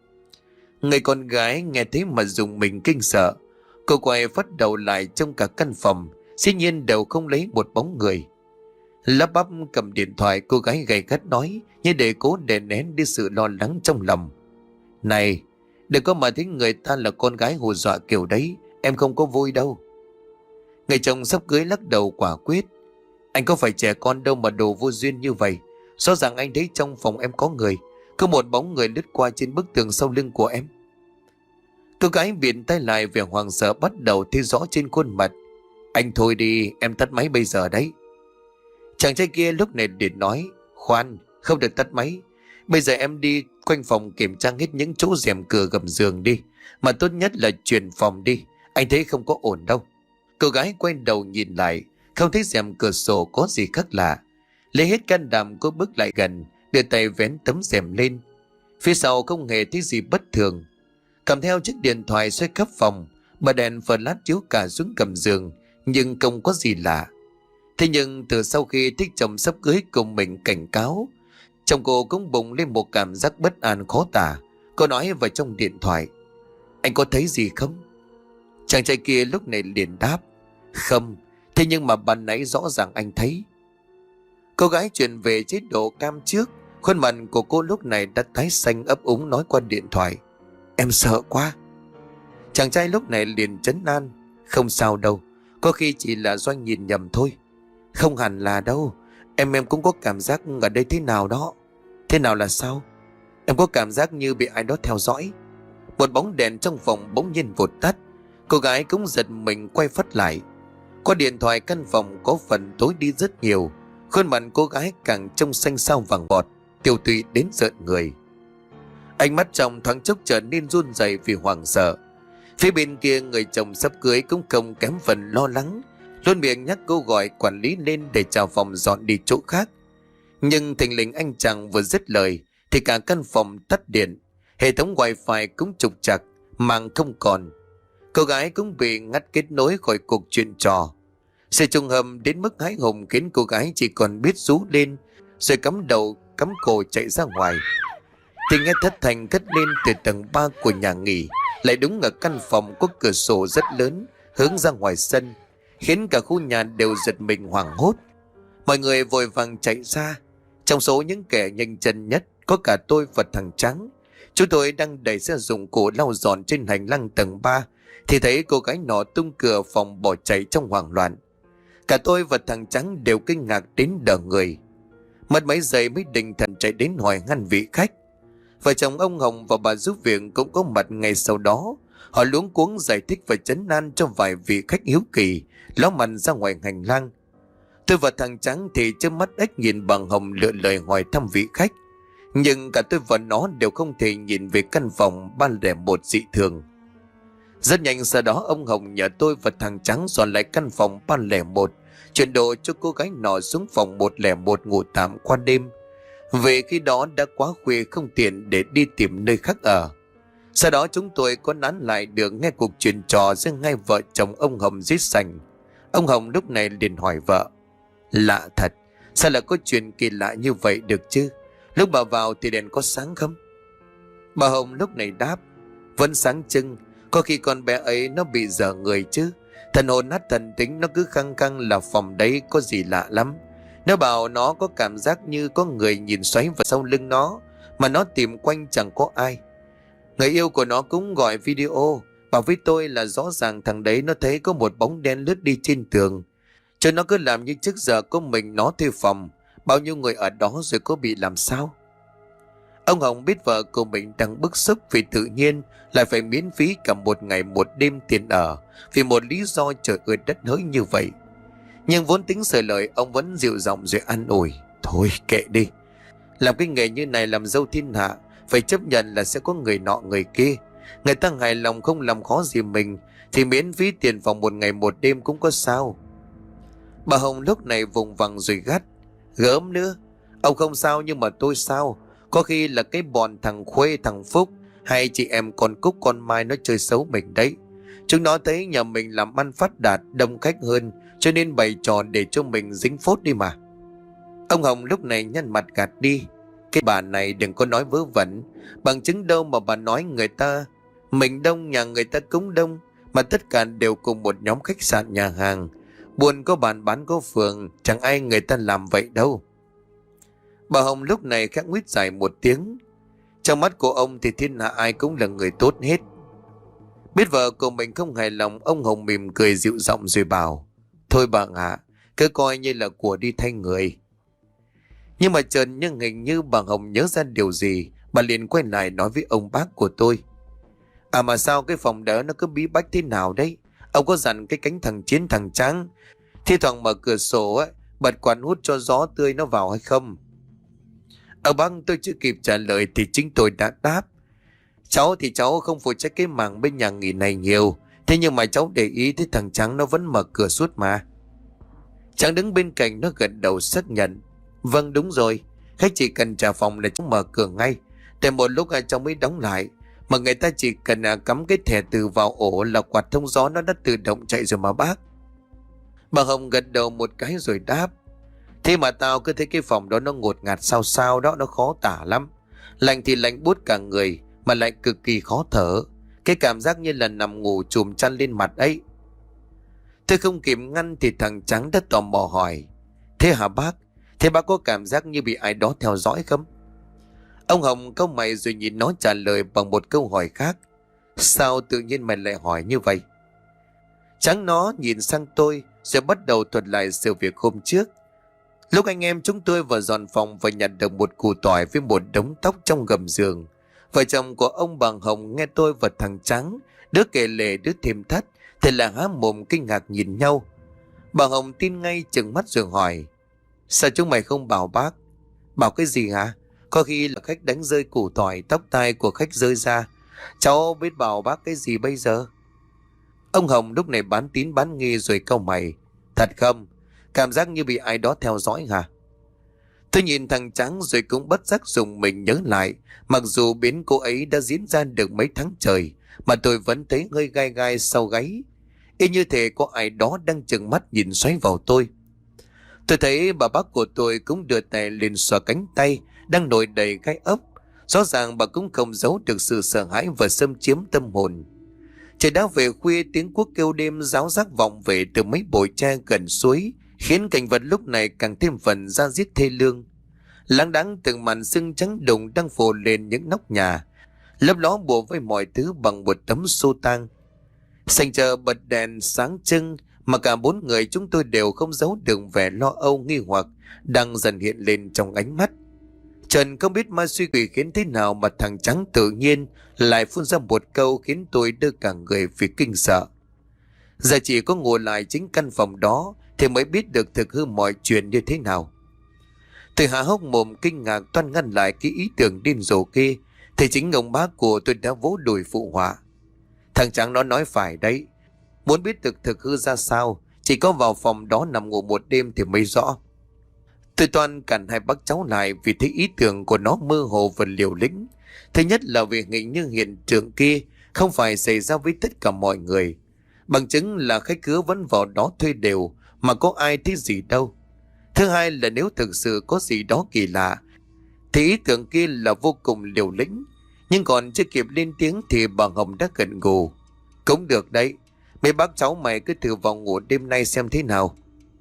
Người con gái nghe thế mà dùng mình kinh sợ. Cô quay phát đầu lại trong cả căn phòng, dĩ nhiên đều không lấy một bóng người. Lắp bắp cầm điện thoại, cô gái gay gắt nói như để cố đè nén đi sự lo lắng trong lòng. Này, đừng có mà thấy người ta là con gái hù dọa kiểu đấy, em không có vui đâu. Người chồng sắp cưới lắc đầu quả quyết. Anh có phải trẻ con đâu mà đồ vô duyên như vậy. Rõ ràng anh thấy trong phòng em có người, có một bóng người lướt qua trên bức tường sau lưng của em. Cô gái viện tay lại, vẻ hoảng sợ bắt đầu thấy rõ trên khuôn mặt. Anh thôi đi, em tắt máy bây giờ đấy. Chàng trai kia lúc này liền nói. Khoan, không được tắt máy. Bây giờ em đi quanh phòng kiểm tra hết những chỗ rèm cửa gầm giường đi. Mà tốt nhất là chuyển phòng đi. Anh thấy không có ổn đâu. Cô gái quay đầu nhìn lại, không thấy rèm cửa sổ có gì khác lạ. Lấy hết can đảm cô bước lại gần, đưa tay vén tấm rèm lên. Phía sau không hề thấy gì bất thường. Cầm theo chiếc điện thoại xoay khắp phòng, bật đèn flash chiếu cả xuống gầm giường, nhưng không có gì lạ. Thế nhưng từ sau khi thích chồng sắp cưới cùng mình cảnh cáo, chồng cô cũng bùng lên một cảm giác bất an khó tả. Cô nói vào trong điện thoại. Anh có thấy gì không? Chàng trai kia lúc này liền đáp. Không, thế nhưng mà ban nãy rõ ràng anh thấy. Cô gái chuyển về chế độ cam trước. Khuôn mặt của cô lúc này đã tái xanh, ấp úng nói qua điện thoại. Em sợ quá. Chàng trai lúc này liền trấn an. Không sao đâu, có khi chỉ là do anh nhìn nhầm thôi. Không hẳn là đâu, em cũng có cảm giác ở đây thế nào đó. Thế nào là sao? Em có cảm giác như bị ai đó theo dõi. Một bóng đèn trong phòng bỗng nhiên vụt tắt. Cô gái cũng giật mình quay phắt lại. Qua điện thoại căn phòng có phần tối đi rất nhiều. Khuôn mặt cô gái càng trông xanh xao vàng bọt, tiêu tụy đến rợn người. Ánh mắt chồng thoáng chốc trở nên run rẩy vì hoảng sợ. Phía bên kia người chồng sắp cưới cũng không kém phần lo lắng, luôn miệng nhắc cô gọi quản lý lên để chào phòng dọn đi chỗ khác. Nhưng thình lình anh chàng vừa dứt lời thì cả căn phòng tắt điện, hệ thống wifi cũng trục trặc, mạng không còn. Cô gái cũng bị ngắt kết nối khỏi cuộc chuyện trò. Sự trùng hợp đến mức hãi hùng khiến cô gái chỉ còn biết rú lên, rồi cắm đầu cắm cổ chạy ra ngoài. Thì nghe thất thanh cất lên từ tầng 3 của nhà nghỉ, lại đúng ở căn phòng có cửa sổ rất lớn hướng ra ngoài sân, khiến cả khu nhà đều giật mình hoảng hốt. Mọi người vội vàng chạy ra. Trong số những kẻ nhanh chân nhất có cả tôi và thằng Trắng. Chúng tôi đang đẩy xe dụng cụ lau dọn trên hành lang tầng 3 thì thấy cô gái nọ tung cửa phòng bỏ chạy trong hoảng loạn. Cả tôi và thằng Trắng đều kinh ngạc đến đờ người. Mất mấy giây mới định thần chạy đến hỏi han vị khách. Vợ chồng ông Hồng và bà giúp việc cũng có mặt ngay sau đó. Họ luống cuống giải thích và trấn an cho vài vị khách hiếu kỳ ló mặt ra ngoài hành lang. Tôi và thằng Trắng thì trước mắt ếch nhìn bằng Hồng lựa lời hỏi thăm vị khách. Nhưng cả tôi và nó đều không thể nhìn về căn phòng 301 dị thường. Rất nhanh sau đó ông Hồng nhờ tôi và thằng Trắng dọn lại căn phòng 301, chuyển đồ cho cô gái nọ xuống phòng 101 ngủ tạm qua đêm. Vì khi đó đã quá khuya không tiện để đi tìm nơi khác ở. Sau đó chúng tôi có nán lại được nghe cuộc chuyện trò giữa hai vợ chồng ông Hồng dưới sảnh. Ông Hồng lúc này liền hỏi vợ. Lạ thật, sao lại có chuyện kỳ lạ như vậy được chứ? Lúc bà vào thì đèn có sáng không? Bà Hồng lúc này đáp. Vẫn sáng trưng, có khi con bé ấy nó bị dở người chứ. Thần hồn nát thần tính nó cứ khăng khăng là phòng đấy có gì lạ lắm. Nó bảo nó có cảm giác như có người nhìn xoáy vào sau lưng nó, mà nó tìm quanh chẳng có ai. Người yêu của nó cũng gọi video, bảo với tôi là rõ ràng thằng đấy nó thấy có một bóng đen lướt đi trên tường. Cho nó cứ làm như trước giờ có mình nó thuê phòng, bao nhiêu người ở đó rồi có bị làm sao? Ông Hồng biết vợ của mình đang bức xúc vì tự nhiên lại phải miễn phí cả một ngày một đêm tiền ở vì một lý do trời ơi đất hỡi như vậy. Nhưng vốn tính sợi lời, ông vẫn dịu giọng rồi an ủi. Thôi kệ đi, làm cái nghề như này làm dâu thiên hạ, phải chấp nhận là sẽ có người nọ người kia. Người ta hài lòng không làm khó gì mình thì miễn phí tiền phòng một ngày một đêm cũng có sao. Bà Hồng lúc này vùng vằng rồi gắt. Gớm nữa, ông không sao nhưng mà tôi sao? Có khi là cái bọn thằng Khuê thằng Phúc Hay chị em con Cúc con Mai nó chơi xấu mình đấy. Chúng nó thấy nhà mình làm ăn phát đạt, đông khách hơn, cho nên bày trò để cho mình dính phốt đi mà. Ông Hồng lúc này nhăn mặt gạt đi. Cái bà này đừng có nói vớ vẩn. Bằng chứng đâu mà bà nói người ta mình đông, nhà người ta cũng đông, mà tất cả đều cùng một nhóm khách sạn nhà hàng. Buôn có bàn bán có phường, chẳng ai người ta làm vậy đâu. Bà Hồng lúc này khẽ nguyết dài một tiếng. Trong mắt của ông thì thiên hạ ai cũng là người tốt hết. Biết vợ của mình không hài lòng, ông Hồng mỉm cười dịu giọng rồi bảo: Thôi bà ạ, cứ coi như là của đi thay người. Nhưng mà chợt nhưng hình như bà Hồng nhớ ra điều gì, bà liền quay lại nói với ông bác của tôi: À mà sao cái phòng đó nó cứ bí bách thế nào đấy? Ông có dặn cái cánh thằng Chiến thằng Trắng thi thoảng mở cửa sổ ấy, bật quạt hút cho gió tươi nó vào hay không? Ông bác tôi chưa kịp trả lời thì chính tôi đã đáp: Cháu thì cháu không phụ trách cái mảng bên nhà nghỉ này nhiều, thế nhưng mà cháu để ý thấy thằng Trắng nó vẫn mở cửa suốt mà. Trắng đứng bên cạnh nó gật đầu xác nhận: Vâng đúng rồi, khách chỉ cần trả phòng là cháu mở cửa ngay, để một lúc cháu mới đóng lại. Mà người ta chỉ cần cắm cái thẻ từ vào ổ là quạt thông gió nó đã tự động chạy rồi mà bác. Bà Hồng gật đầu một cái rồi đáp: Thế mà tao cứ thấy cái phòng đó nó ngột ngạt sao sao đó, nó khó tả lắm. Lạnh thì lạnh buốt cả người, mà lại cực kỳ khó thở. Cái cảm giác như là nằm ngủ chùm chăn lên mặt ấy. Tôi không kịp ngăn thì thằng Trắng đã tò mò hỏi: Thế hả bác? Thế bác có cảm giác như bị ai đó theo dõi không? Ông Hồng cau mày rồi nhìn nó trả lời bằng một câu hỏi khác: Sao tự nhiên mày lại hỏi như vậy? Trắng nó nhìn sang tôi rồi bắt đầu thuật lại sự việc hôm trước. Lúc anh em chúng tôi vào dọn phòng và nhặt được một củ tỏi với một đống tóc trong gầm giường, vợ chồng của ông bà Hồng nghe tôi và thằng Trắng, đứa kể lể đứa thêm thắt, thì là há mồm kinh ngạc nhìn nhau. Bà Hồng tin ngay, trừng mắt rồi hỏi: Sao chúng mày không bảo bác? Bảo cái gì hả? Có khi là khách đánh rơi củ tỏi, tóc tai của khách rơi ra. Cháu biết bảo bác cái gì bây giờ? Ông Hồng lúc này bán tín bán nghi rồi cau mày: Thật không? Cảm giác như bị ai đó theo dõi hả? Tôi nhìn thằng Trắng rồi cũng bất giác dùng mình nhớ lại. Mặc dù biến cố ấy đã diễn ra được mấy tháng trời, mà tôi vẫn thấy hơi gai gai sau gáy. Y như thể có ai đó đang trừng mắt nhìn xoáy vào tôi. Tôi thấy bà bác của tôi cũng đưa tay lên xoa cánh tay đang nổi đầy gai ốc. Rõ ràng bà cũng không giấu được sự sợ hãi và xâm chiếm tâm hồn. Trời đã về khuya, tiếng cuốc kêu đêm ráo rác vọng về từ mấy bụi tre gần suối, khiến cảnh vật lúc này càng thêm phần da diết thê lương. Láng đáng từng màn sương trắng đùng đang phủ lên những nóc nhà, lấp ló bùa với mọi thứ bằng một tấm xô tang. Sành chờ bật đèn sáng trưng, mà cả bốn người chúng tôi đều không giấu được vẻ lo âu nghi hoặc đang dần hiện lên trong ánh mắt. Trần không biết ma suy quỷ khiến thế nào mà thằng Trắng tự nhiên lại phun ra một câu khiến tôi đưa cả người vì kinh sợ. Giờ chỉ có ngồi lại chính căn phòng đó thì mới biết được thực hư mọi chuyện như thế nào. Tôi há hốc mồm kinh ngạc toan ngăn lại cái ý tưởng điên rồ kia, thì chính ông bác của tôi đã vỗ đùi phụ họa: Thằng Trắng nó nói phải đấy. Muốn biết thực hư ra sao, chỉ có vào phòng đó nằm ngủ một đêm thì mới rõ. Tôi toan cản hai bác cháu lại vì thấy ý tưởng của nó mơ hồ và liều lĩnh. Thứ nhất là vì hình như hiện tượng kia không phải xảy ra với tất cả mọi người. Bằng chứng là khách khứa vẫn vào đó thuê đều, mà có ai thấy gì đâu. Thứ hai là nếu thực sự có gì đó kỳ lạ, thì ý tưởng kia là vô cùng liều lĩnh. Nhưng còn chưa kịp lên tiếng thì bà Hồng đã gật gù: Cũng được đấy, mấy bác cháu mày cứ thử vào ngủ đêm nay xem thế nào.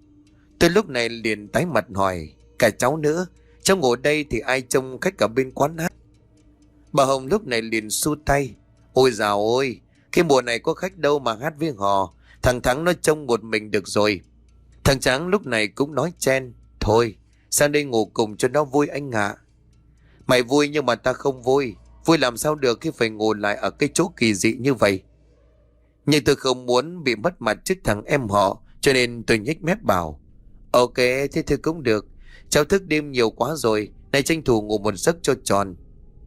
Tôi lúc này liền tái mặt hỏi: Cả cháu nữa, cháu ngủ đây thì ai trông khách ở bên quán hát? Bà Hồng lúc này liền xua tay: Ôi dào ôi, cái mùa này có khách đâu mà hát với họ. Thằng Thắng nó trông một mình được rồi. Thằng Trắng lúc này cũng nói chen: Thôi, sang đây ngủ cùng cho nó vui anh ạ. Mày vui nhưng mà ta không vui. Vui làm sao được khi phải ngồi lại ở cái chỗ kỳ dị như vậy. Nhưng tôi không muốn bị mất mặt trước thằng em họ, cho nên tôi nhếch mép bảo: Ok, thế thì cũng được. Cháu thức đêm nhiều quá rồi, nay tranh thủ ngủ một giấc cho tròn.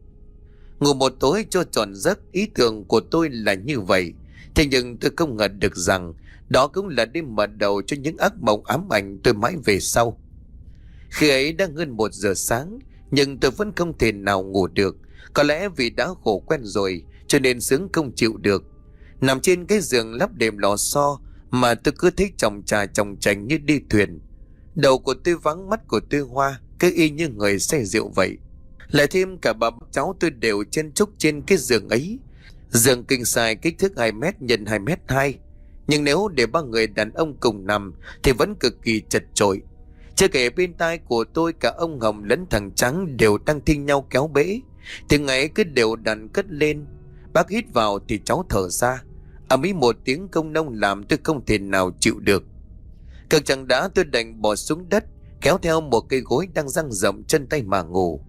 Ngủ một tối cho tròn giấc, ý tưởng của tôi là như vậy. Thế nhưng tôi không ngờ được rằng đó cũng là đêm mở đầu cho những ác mộng ám ảnh tôi mãi về sau. Khi ấy đã hơn 1 giờ sáng, nhưng tôi vẫn không thể nào ngủ được. Có lẽ vì đã khổ quen rồi cho nên sướng không chịu được. Nằm trên cái giường lắp đệm lò xo mà tôi cứ thấy chòng trà chòng chành như đi thuyền. Đầu của tôi vắng, mắt của tôi hoa, cứ y như người say rượu vậy. Lại thêm cả bà cháu tôi đều chen chúc trên cái giường ấy. Giường king size kích thước 2 mét x 2 mét 2. Nhưng nếu để ba người đàn ông cùng nằm thì vẫn cực kỳ chật chội. Chưa kể bên tai của tôi cả ông Hồng lẫn thằng Trắng đều đang thi nhau kéo bể. Tiếng ấy cứ đều đặn cất lên. Bác hít vào thì cháu thở ra. Ầm ĩ một tiếng công nông làm tôi không thể nào chịu được. Cực chẳng đã tôi đành bỏ xuống đất, kéo theo một cây gối đang dang rộng chân tay mà ngủ.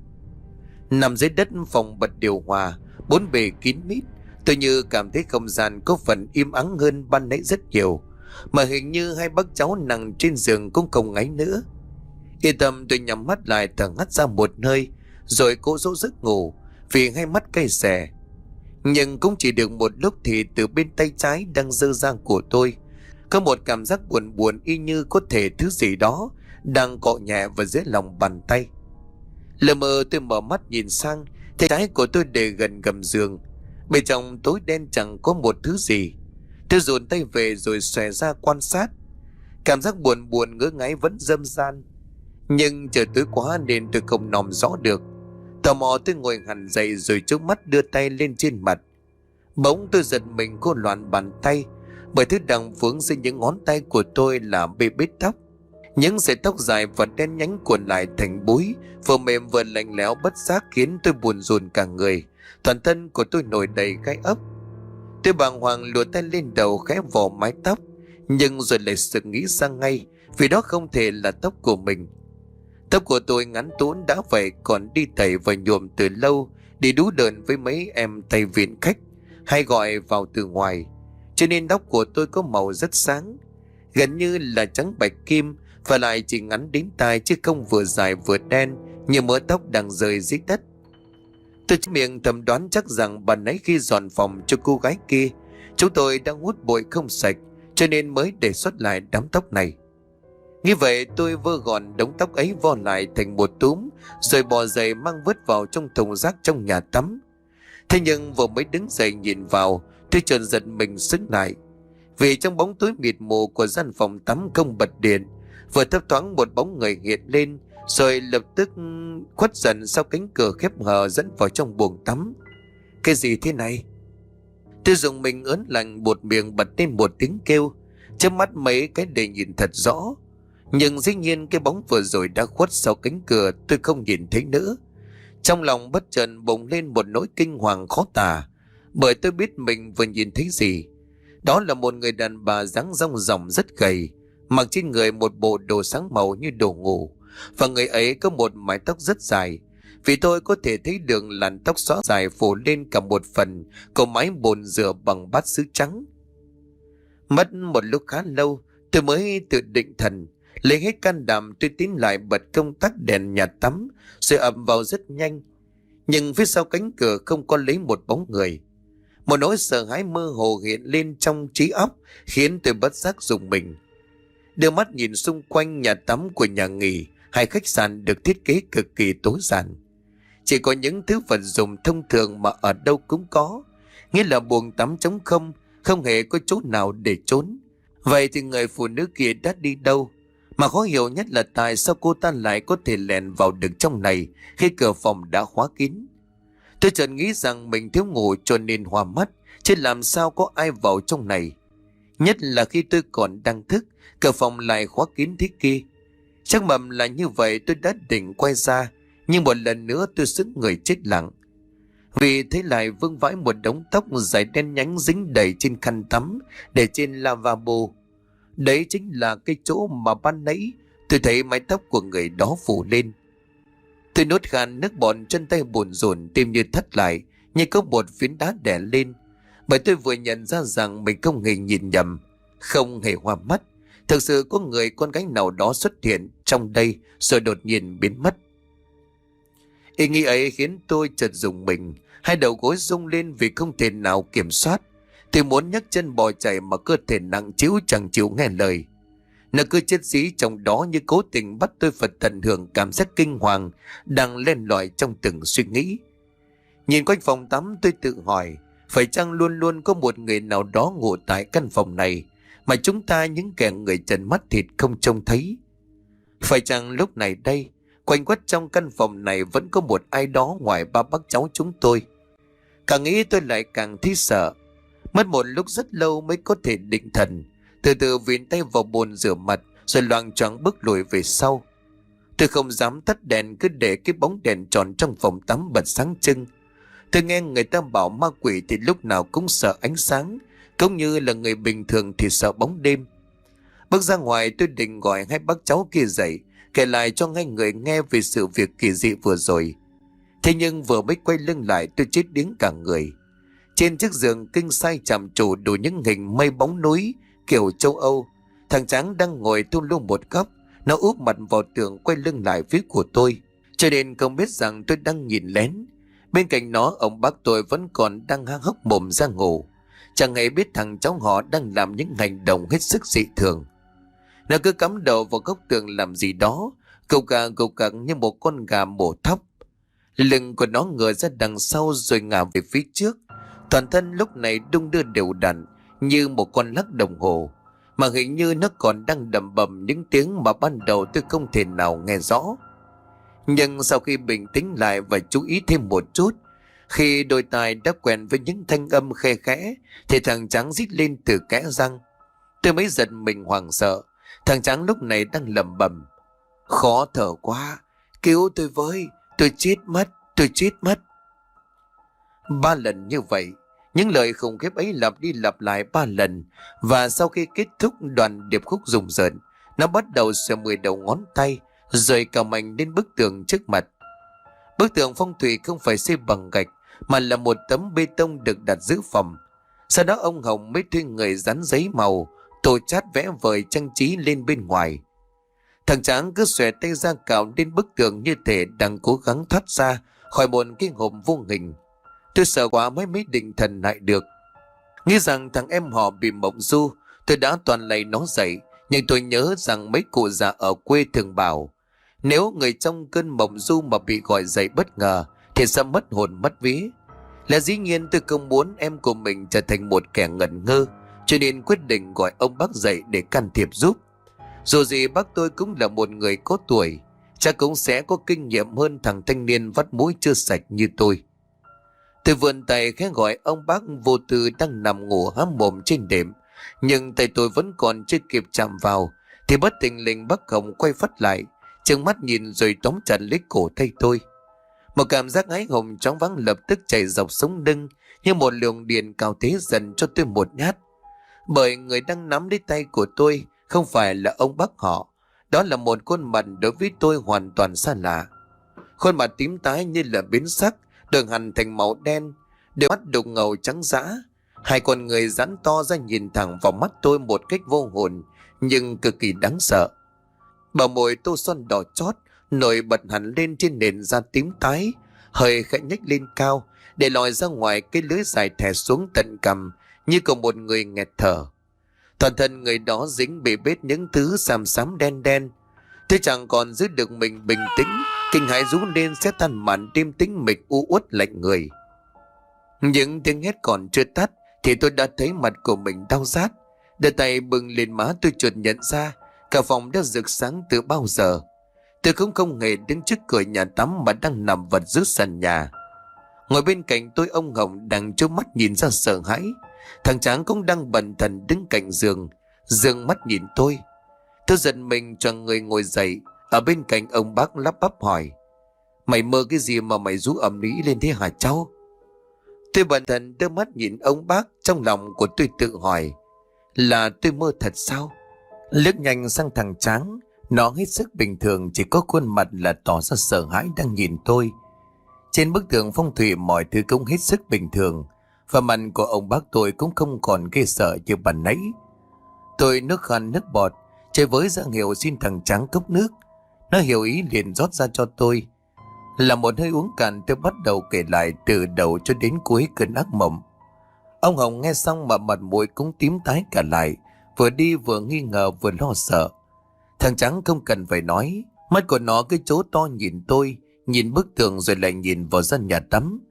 Nằm dưới đất phòng bật điều hòa, bốn bề kín mít, tôi như cảm thấy không gian có phần im ắng hơn ban nãy rất nhiều. Mà hình như hai bác cháu nằm trên giường cũng không ngáy nữa. Yên tâm, tôi nhắm mắt lại thở hắt ra một hơi, rồi cố dỗ giấc ngủ vì hai mắt cay xè. Nhưng cũng chỉ được một lúc thì từ bên tay trái đang giơ ra của tôi có một cảm giác buồn buồn, y như có thể thứ gì đó đang cọ nhẹ vào dưới lòng bàn tay. Lờ mờ tôi mở mắt nhìn sang, tay trái của tôi để gần gầm giường. Bên trong tối đen chẳng có một thứ gì. Tôi dồn tay về rồi xòe ra quan sát. Cảm giác buồn buồn ngỡ ngáy vẫn dâm gian, nhưng trời tối quá nên tôi không nòm rõ được. Tò mò tôi ngồi hẳn dậy rồi chớp mắt đưa tay lên trên mặt. Bỗng tôi giật mình cô loạn bàn tay, bởi thứ đằng vướng dưới những ngón tay của tôi là bê bết tóc. Những sợi tóc dài và đen nhánh cuộn lại thành búi, vừa mềm vừa lạnh lẽo bất giác khiến tôi buồn rùn cả người. Toàn thân của tôi nổi đầy gai ốc. Tôi bàng hoàng lùa tay lên đầu khẽ vò mái tóc, nhưng rồi lại sực nghĩ ra ngay, vì đó không thể là tóc của mình. Tóc của tôi ngắn tốn đã vậy còn đi tẩy và nhuộm từ lâu để đú đờn với mấy em tay viện khách hay gọi vào từ ngoài, cho nên tóc của tôi có màu rất sáng, gần như là trắng bạch kim, và lại chỉ ngắn đến tai chứ không vừa dài vừa đen như mớ tóc đang rơi dưới đất. Tôi miệng thầm đoán chắc rằng bà nãy khi dọn phòng cho cô gái kia, chúng tôi đang hút bụi không sạch, cho nên mới để xuất lại đám tóc này. Như vậy tôi vơ gọn đống tóc ấy vo lại thành một túm, rồi bò dậy mang vứt vào trong thùng rác trong nhà tắm. Thế nhưng vừa mới đứng dậy nhìn vào, tôi chợt giật mình sững lại, vì trong bóng tối mịt mù của gian phòng tắm không bật điện, vừa thấp thoáng một bóng người hiện lên, rồi lập tức khuất dần sau cánh cửa khép hờ dẫn vào trong buồng tắm. Cái gì thế này? Tôi dùng mình ớn lạnh, buột miệng bật lên một tiếng kêu, chớp mắt mấy cái để nhìn thật rõ. Nhưng dĩ nhiên cái bóng vừa rồi đã khuất sau cánh cửa, tôi không nhìn thấy nữa. Trong lòng bất chợt bùng lên một nỗi kinh hoàng khó tả, bởi tôi biết mình vừa nhìn thấy gì. Đó là một người đàn bà dáng rong ròng rất gầy, mặc trên người một bộ đồ sáng màu như đồ ngủ, và người ấy có một mái tóc rất dài. Vì tôi có thể thấy được làn tóc xõa dài phủ lên cả một phần của mái bồn rửa bằng bát sứ trắng. Mất một lúc khá lâu tôi mới tự định thần, lấy hết can đảm tôi tiến lại bật công tắc đèn nhà tắm rồi ập vào rất nhanh. Nhưng phía sau cánh cửa không có lấy một bóng người. Một nỗi sợ hãi mơ hồ hiện lên trong trí óc khiến tôi bất giác rùng mình. Đưa mắt nhìn xung quanh nhà tắm của nhà nghỉ hay khách sạn được thiết kế cực kỳ tối giản. Chỉ có những thứ vật dụng thông thường mà ở đâu cũng có, nghĩa là buồng tắm trống không, không hề có chỗ nào để trốn. Vậy thì người phụ nữ kia đã đi đâu? Mà khó hiểu nhất là tại sao cô ta lại có thể lèn vào được trong này khi cửa phòng đã khóa kín. Tôi chợt nghĩ rằng mình thiếu ngủ cho nên hoa mắt, chứ làm sao có ai vào trong này. Nhất là khi tôi còn đang thức, cửa phòng lại khóa kín thế kia. Chắc mầm là như vậy tôi đã định quay ra, nhưng một lần nữa tôi sững người chết lặng. Vì thấy lại vương vãi một đống tóc dài đen nhánh dính đầy trên khăn tắm để trên lavabo. Đấy chính là cái chỗ mà ban nãy tôi thấy mái tóc của người đó phủ lên. Tôi nuốt khan nước bọt, chân tay buồn rộn, tim như thắt lại, như có một phiến đá đè lên. Bởi tôi vừa nhận ra rằng mình không hề nhìn nhầm, không hề hoa mắt. Thực sự có người con gái nào đó xuất hiện trong đây rồi đột nhiên biến mất. Ý nghĩ ấy khiến tôi chợt rùng mình, hai đầu gối rung lên vì không thể nào kiểm soát. Tôi muốn nhấc chân bò chạy mà cơ thể nặng trĩu chẳng chịu nghe lời. Nó cứ chết dí trong đó như cố tình bắt tôi phải tận hưởng cảm giác kinh hoàng đang len lỏi trong từng suy nghĩ. Nhìn quanh phòng tắm tôi tự hỏi, phải chăng luôn luôn có một người nào đó ngủ tại căn phòng này mà chúng ta những kẻ người trần mắt thịt không trông thấy? Phải chăng lúc này đây, quanh quất trong căn phòng này vẫn có một ai đó ngoài ba bác cháu chúng tôi? Càng nghĩ tôi lại càng thấy sợ. Mất một lúc rất lâu mới có thể định thần, từ từ vịn tay vào bồn rửa mặt rồi loạng choạng bước lùi về sau. Tôi không dám tắt đèn, cứ để cái bóng đèn tròn trong phòng tắm bật sáng trưng. Tôi nghe người ta bảo ma quỷ thì lúc nào cũng sợ ánh sáng, cũng như là người bình thường thì sợ bóng đêm. Bước ra ngoài tôi định gọi hai bác cháu kia dậy, kể lại cho hai người nghe về sự việc kỳ dị vừa rồi. Thế nhưng vừa mới quay lưng lại tôi chết điếng cả người. Trên chiếc giường kinh sai chạm trổ đủ những hình mây bóng núi kiểu châu Âu, thằng Tráng đang ngồi thu lu một góc. Nó úp mặt vào tường quay lưng lại phía của tôi, cho nên không biết rằng tôi đang nhìn lén. Bên cạnh nó ông bác tôi vẫn còn đang há hốc mồm ra ngủ, chẳng hề biết thằng cháu họ đang làm những hành động hết sức dị thường. Nó cứ cắm đầu vào góc tường làm gì đó, gục gặc như một con gà mổ thóc. Lưng của nó ngửa ra đằng sau rồi ngả về phía trước. Toàn thân lúc này đung đưa đều đặn như một con lắc đồng hồ, mà hình như nó còn đang đầm bầm những tiếng mà ban đầu tôi không thể nào nghe rõ. Nhưng sau khi bình tĩnh lại và chú ý thêm một chút, khi đôi tai đã quen với những thanh âm khe khẽ, thì thằng Tráng rít lên từ kẽ răng. Tôi mới giật mình hoảng sợ. Thằng Tráng lúc này đang lẩm bẩm: khó thở quá, cứu tôi với, tôi chết mất, tôi chết mất. 3 lần như vậy, những lời khủng khiếp ấy lặp đi lặp lại 3 lần. Và sau khi kết thúc đoạn điệp khúc rùng rợn, nó bắt đầu sờ 10 đầu ngón tay rồi cào mạnh lên bức tường trước mặt. Bức tường phong thủy không phải xây bằng gạch, mà là một tấm bê tông được đặt giữ phòng. Sau đó ông Hồng mới thuê người dán giấy màu, tô chát vẽ vời trang trí lên bên ngoài. Thằng Tráng cứ xòe tay ra cào lên bức tường như thể đang cố gắng thoát ra khỏi một cái hộp vô hình. Tôi sợ quá mới định thần lại được. Nghĩ rằng thằng em họ bị mộng du, tôi đã toàn lay nó dậy. Nhưng tôi nhớ rằng mấy cụ già ở quê thường bảo, nếu người trong cơn mộng du mà bị gọi dậy bất ngờ thì sẽ mất hồn mất vía. Là dĩ nhiên tôi không muốn em của mình trở thành một kẻ ngẩn ngơ, cho nên quyết định gọi ông bác dậy để can thiệp giúp. Dù gì bác tôi cũng là một người có tuổi, chắc cũng sẽ có kinh nghiệm hơn thằng thanh niên vắt mũi chưa sạch như tôi. Tôi vươn tay khẽ gọi ông bác vô tư đang nằm ngủ há mồm trên đệm, nhưng tay tôi vẫn còn chưa kịp chạm vào thì bất thình lình bác Hồng quay phát lại, trừng mắt nhìn rồi tóm chặt lấy cổ tay tôi. Một cảm giác hái hùng chóng váng lập tức chạy dọc sống lưng như một luồng điện cao thế dần cho tôi một nhát. Bởi người đang nắm lấy tay của tôi không phải là ông bác họ, đó là một khuôn mặt đối với tôi hoàn toàn xa lạ. Khuôn mặt tím tái như là biến sắc, đường hằn thành màu đen, đôi mắt đục ngầu trắng dã, hai con người giãn to ra nhìn thẳng vào mắt tôi một cách vô hồn nhưng cực kỳ đáng sợ. Bờ môi tô son đỏ chót nổi bật hẳn lên trên nền da tím tái, hơi khẽ nhếch lên cao để lòi ra ngoài cái lưỡi dài thè xuống tận cằm như của một người nghẹt thở. Toàn thân người đó dính bị bết những thứ xám xám đen đen. Tôi chẳng còn giữ được mình bình tĩnh, kinh hãi rú lên sẽ tan màn đêm tĩnh mịch u uất lạnh người. Những tiếng hét còn chưa tắt thì tôi đã thấy mặt của mình đau rát. Đưa tay bừng lên má tôi chợt nhận ra cả phòng đã rực sáng từ bao giờ. Tôi cũng không hề đứng trước cửa nhà tắm mà đang nằm vật dưới sàn nhà. Ngồi bên cạnh tôi ông Hồng đang trố mắt nhìn ra sợ hãi. Thằng Tráng cũng đang bần thần đứng cạnh giường, dương mắt nhìn tôi. Tôi giật mình choàng người ngồi dậy. Ở bên cạnh ông bác lắp bắp hỏi: mày mơ cái gì mà mày rú ầm ĩ lên thế hả cháu? Tôi bần thần đưa mắt nhìn ông bác, trong lòng của tôi tự hỏi là tôi mơ thật sao? Liếc nhanh sang thằng Tráng, nó hết sức bình thường, chỉ có khuôn mặt là tỏ ra sợ hãi đang nhìn tôi. Trên bức tường phong thủy mọi thứ cũng hết sức bình thường, và mặt của ông bác tôi cũng không còn ghê sợ như ban nãy. Tôi nước khăn nước bọt, chơi với ra hiệu xin thằng Tráng cốc nước. Nó hiểu ý liền rót ra cho tôi. Là một hơi uống cạn, tôi bắt đầu kể lại từ đầu cho đến cuối cơn ác mộng. Ông Hồng nghe xong mà mặt mũi cũng tím tái cả lại, vừa đi vừa nghi ngờ vừa lo sợ. Thằng Tráng không cần phải nói, mắt của nó cứ chố to nhìn tôi, nhìn bức tường rồi lại nhìn vào gian nhà tắm.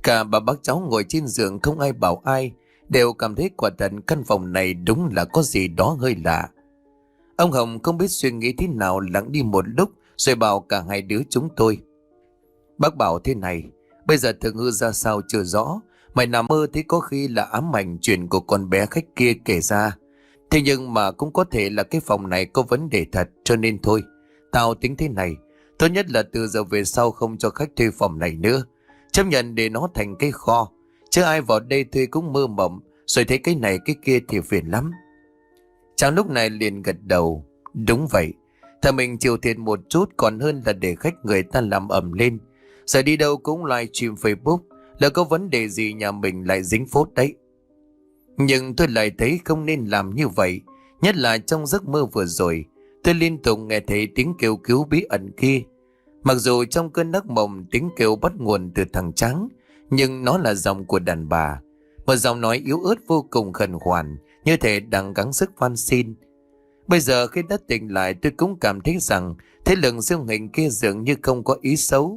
Cả bà bác cháu ngồi trên giường không ai bảo ai, đều cảm thấy quả thật căn phòng này đúng là có gì đó hơi lạ. Ông Hồng không biết suy nghĩ thế nào, lặng đi một lúc rồi bảo cả hai đứa chúng tôi: Bác bảo thế này, bây giờ thực hư ra sao chưa rõ. Mày nằm mơ thấy có khi là ám ảnh chuyện của con bé khách kia kể ra. Thế nhưng mà cũng có thể là cái phòng này có vấn đề thật, cho nên thôi. Tao tính thế này, tốt nhất là từ giờ về sau không cho khách thuê phòng này nữa. Chấp nhận để nó thành cái kho. Chứ ai vào đây thuê cũng mơ mộng, rồi thấy cái này cái kia thì phiền lắm. Chàng lúc này liền gật đầu. Đúng vậy, thà mình chịu thiệt một chút còn hơn là để khách người ta làm ầm lên. Giờ đi đâu cũng live stream Facebook, là có vấn đề gì nhà mình lại dính phốt đấy. Nhưng tôi lại thấy không nên làm như vậy. Nhất là trong giấc mơ vừa rồi, tôi liên tục nghe thấy tiếng kêu cứu bí ẩn kia. Mặc dù trong cơn ác mộng tiếng kêu bắt nguồn từ thằng Trắng, nhưng nó là giọng của đàn bà. Một giọng nói yếu ớt vô cùng khẩn khoản, như thể đang gắng sức van xin. Bây giờ khi đã tỉnh lại, tôi cũng cảm thấy rằng thế lực siêu hình kia dường như không có ý xấu.